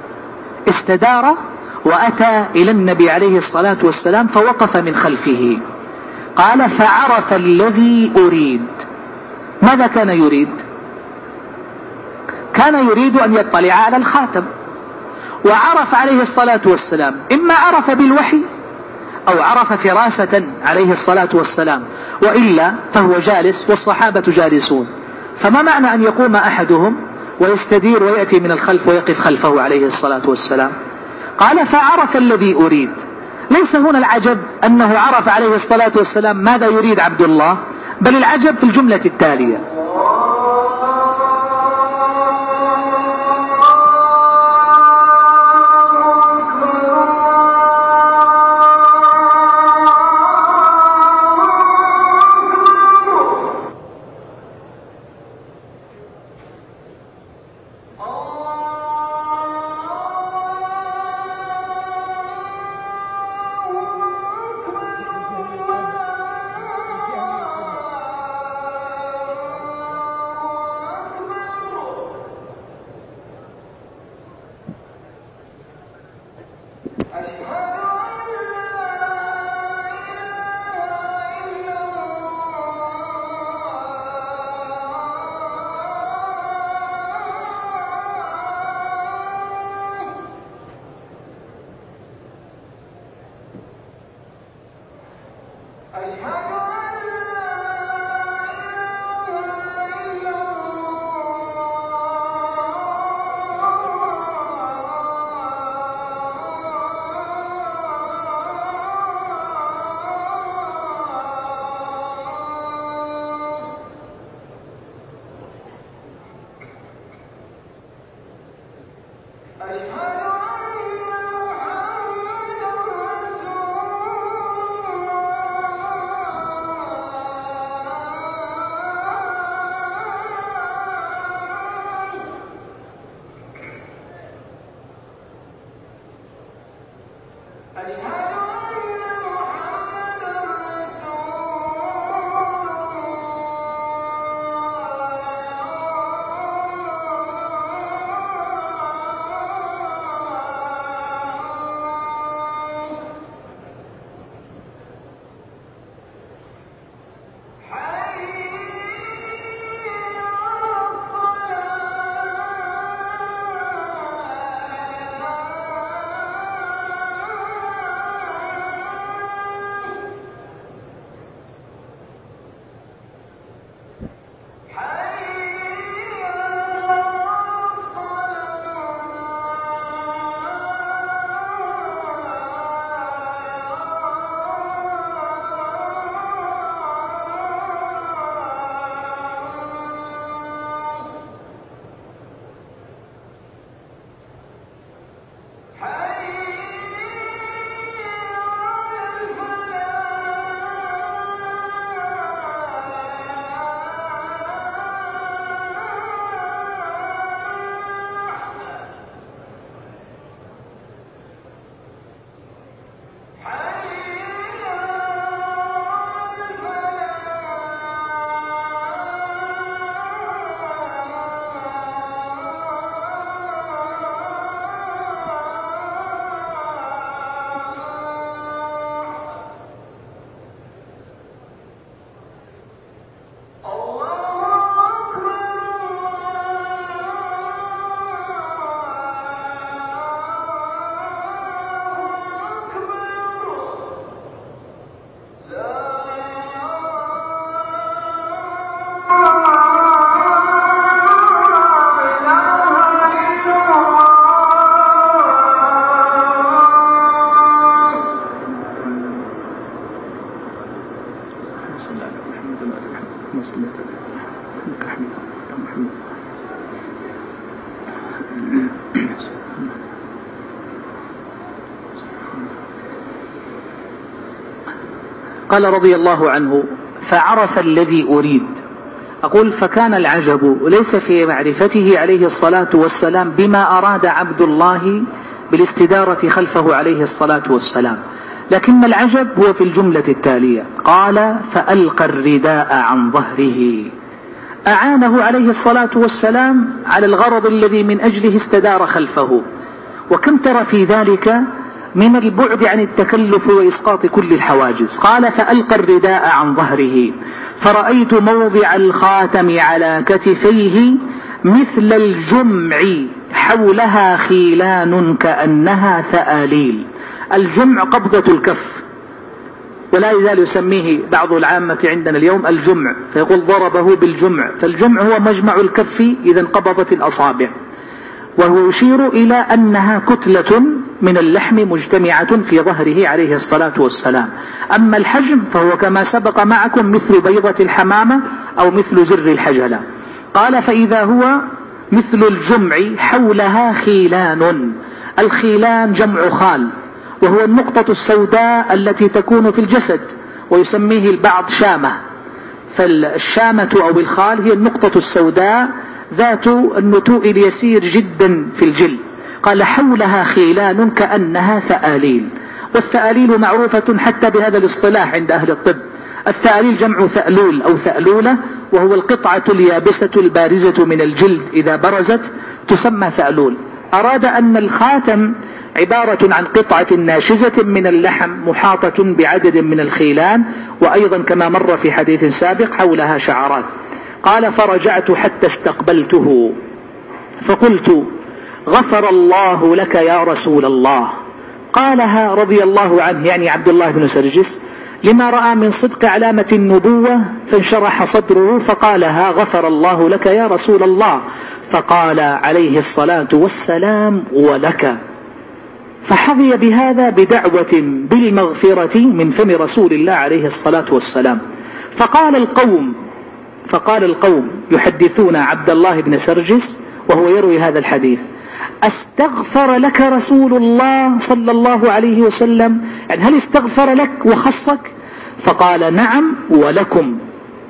استدار وأتى إلى النبي عليه الصلاة والسلام فوقف من خلفه. قال فعرف الذي أريد. ماذا كان يريد؟ كان يريد أن يطلع على الخاتم، وعرف عليه الصلاة والسلام إما عرف بالوحي أو عرف فراسة عليه الصلاة والسلام، وإلا فهو جالس والصحابة جالسون. فما معنى أن يقوم أحدهم ويستدير ويأتي من الخلف ويقف خلفه عليه الصلاة والسلام؟ قال فعرف الذي أريد. ليس هنا العجب أنه عرف عليه الصلاة والسلام ماذا يريد عبد الله، بل العجب في الجملة التالية: قال رضي الله عنه: فعرف الذي أريد. أقول فكان العجب ليس في معرفته عليه الصلاة والسلام بما أراد عبد الله بالاستدارة خلفه عليه الصلاة والسلام، لكن العجب هو في الجملة التالية: قال فألقى الرداء عن ظهره. أعانه عليه الصلاة والسلام على الغرض الذي من أجله استدار خلفه، وكم ترى في ذلك من البعد عن التكلف وإسقاط كل الحواجز. قال فألقى الرداء عن ظهره فرأيت موضع الخاتم على كتفيه مثل الجمع حولها خيلان كأنها ثآليل. الجمع قبضة الكف، ولا يزال يسميه بعض العامة عندنا اليوم الجمع، فيقول ضربه بالجمع، فالجمع هو مجمع الكف إذا انقبضت الأصابع، وهو يشير إلى أنها كتلة من اللحم مجتمعة في ظهره عليه الصلاة والسلام. أما الحجم فهو كما سبق معكم مثل بيضة الحمامة أو مثل زر الحجلة. قال فإذا هو مثل الجمع حولها خيلان. الخيلان جمع خال، وهو النقطة السوداء التي تكون في الجسد، ويسميه البعض شامة. فالشامة أو الخال هي النقطة السوداء ذات النتوء اليسير جدا في الجلد. قال حولها خيلان كأنها ثآليل، والثآليل معروفة حتى بهذا الاصطلاح عند أهل الطب. الثآليل جمع ثألول أو ثألولة، وهو القطعة اليابسة البارزة من الجلد إذا برزت تسمى ثألول. أراد أن الخاتم عبارة عن قطعة ناشزة من اللحم محاطة بعدد من الخيلان، وأيضا كما مر في حديث سابق حولها شعرات. قال فرجعت حتى استقبلته فقلت غفر الله لك يا رسول الله. قالها رضي الله عنه، يعني عبد الله بن سرجس، لما رأى من صدق علامة النبوة فانشرح صدره، فقالها غفر الله لك يا رسول الله. فقال عليه الصلاة والسلام ولك. فحظي بهذا بدعوة بالمغفرة من فم رسول الله عليه الصلاة والسلام. فقال القوم فقال القوم يحدثون عبد الله بن سرجس وهو يروي هذا الحديث: استغفر لك رسول الله صلى الله عليه وسلم؟ يعني هل استغفر لك وخصك؟ فقال نعم ولكم.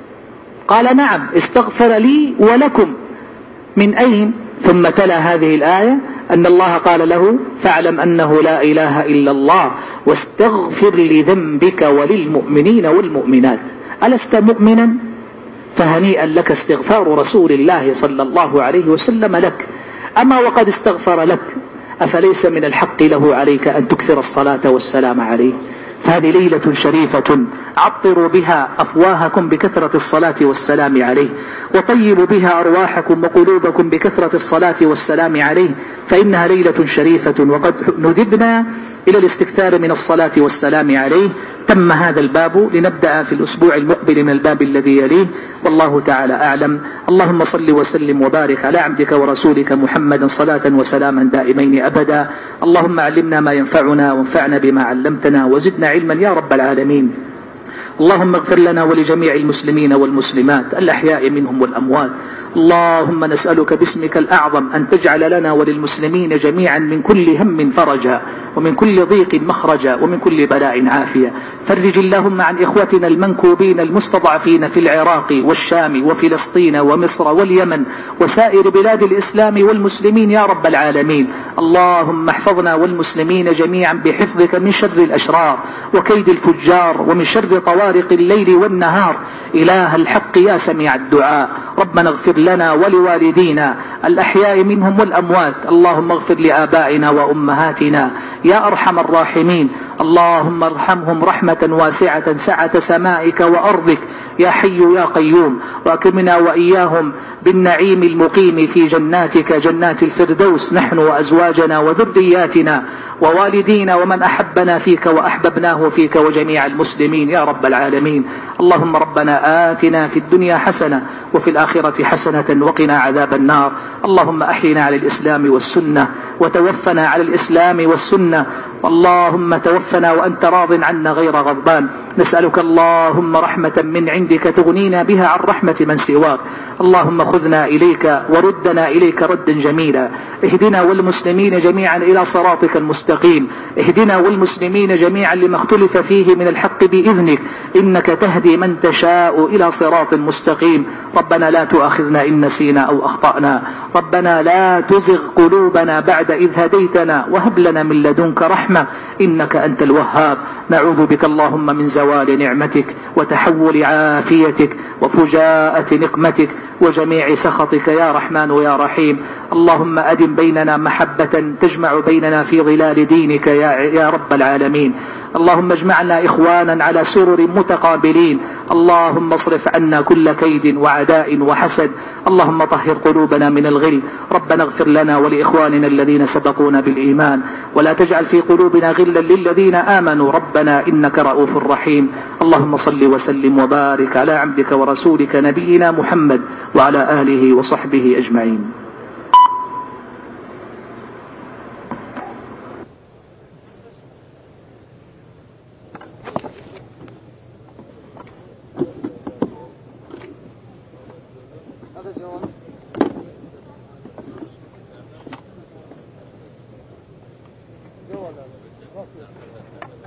قال نعم استغفر لي ولكم. من أين؟ ثم تلا هذه الآية: أن الله قال له فاعلم أنه لا إله إلا الله واستغفر لذنبك وللمؤمنين والمؤمنات. ألست مؤمنا؟ فهنيئا لك استغفار رسول الله صلى الله عليه وسلم لك. أما وقد استغفر لك أفليس من الحق له عليك أن تكثر الصلاة والسلام عليه؟ فهذه ليلة شريفة عطروا بها أفواهكم بكثرة الصلاة والسلام عليه، وطيبوا بها أرواحكم وقلوبكم بكثرة الصلاة والسلام عليه، فإنها ليلة شريفة وقد ندبنا إلى الاستكثار من الصلاة والسلام عليه. تم هذا الباب، لنبدأ في الأسبوع المقبل من الباب الذي يليه، والله تعالى أعلم. اللهم صل وسلم وبارك على عبدك ورسولك محمد صلاة وسلاما دائمين أبدا. اللهم علمنا ما ينفعنا وانفعنا بما علمتنا وزدنا علما يا رب العالمين. اللهم اغفر لنا ولجميع المسلمين والمسلمات الأحياء منهم والأموات. اللهم نسألك باسمك الأعظم أن تجعل لنا وللمسلمين جميعا من كل هم فرجا، ومن كل ضيق مخرجا، ومن كل بلاء عافية. فرج اللهم عن إخوتنا المنكوبين المستضعفين في العراق والشام وفلسطين ومصر واليمن وسائر بلاد الإسلام والمسلمين يا رب العالمين. اللهم احفظنا والمسلمين جميعا بحفظك من شر الأشرار وكيد الفجار ومن شر طوارق الليل والنهار. إله الحق يا سميع الدعاء، ربنا اغفر لنا ولوالدينا الأحياء منهم والأموات. اللهم اغفر لآبائنا وأمهاتنا يا أرحم الراحمين. اللهم ارحمهم رحمة واسعة سعة سمائك وأرضك يا حي يا قيوم، وأكرمنا وإياهم بالنعيم المقيم في جناتك جنات الفردوس، نحن وأزواجنا وذرياتنا ووالدينا ومن أحبنا فيك وأحببناه فيك وجميع المسلمين يا رب العالمين. اللهم ربنا آتنا في الدنيا حسنة وفي الآخرة حسنة وقنا عذاب النار. اللهم أحينا على الإسلام والسنة وتوفنا على الإسلام والسنة. اللهم توفنا وأنت راض عنا غير غضبان. نسألك اللهم رحمة من عندك تغنينا بها عن رحمة من سواك. اللهم خذنا إليك وردنا إليك ردا جميلا. اهدنا والمسلمين جميعا إلى صراطك المستقيم. اهدنا والمسلمين جميعا لما اختلف فيه من الحق بإذنك، إنك تهدي من تشاء إلى صراط مستقيم. ربنا لا تؤاخذنا إن نسينا أو أخطأنا. ربنا لا تزغ قلوبنا بعد إذ هديتنا وهب لنا من لدنك رحمة إنك أنت الوهاب. نعوذ بك اللهم من زوال نعمتك وتحول عافيتك وفجاءة نقمتك وجميع سخطك يا رحمن يا رحيم. اللهم أدم بيننا محبة تجمع بيننا في ظلال دينك يا, يا رب العالمين. اللهم اجمعنا إخوانا على سرر متقابلين. اللهم اصرف عنا كل كيد وعداء وحسد. اللهم طهر قلوبنا من الغل. ربنا اغفر لنا ولإخواننا الذين سبقونا بالإيمان، ولا تجعل في قلوبنا غلا للذين آمنوا ربنا إنك رؤوف رحيم. اللهم صل وسلم وبارك على عبدك ورسولك نبينا محمد وعلى آله وصحبه أجمعين.
جوال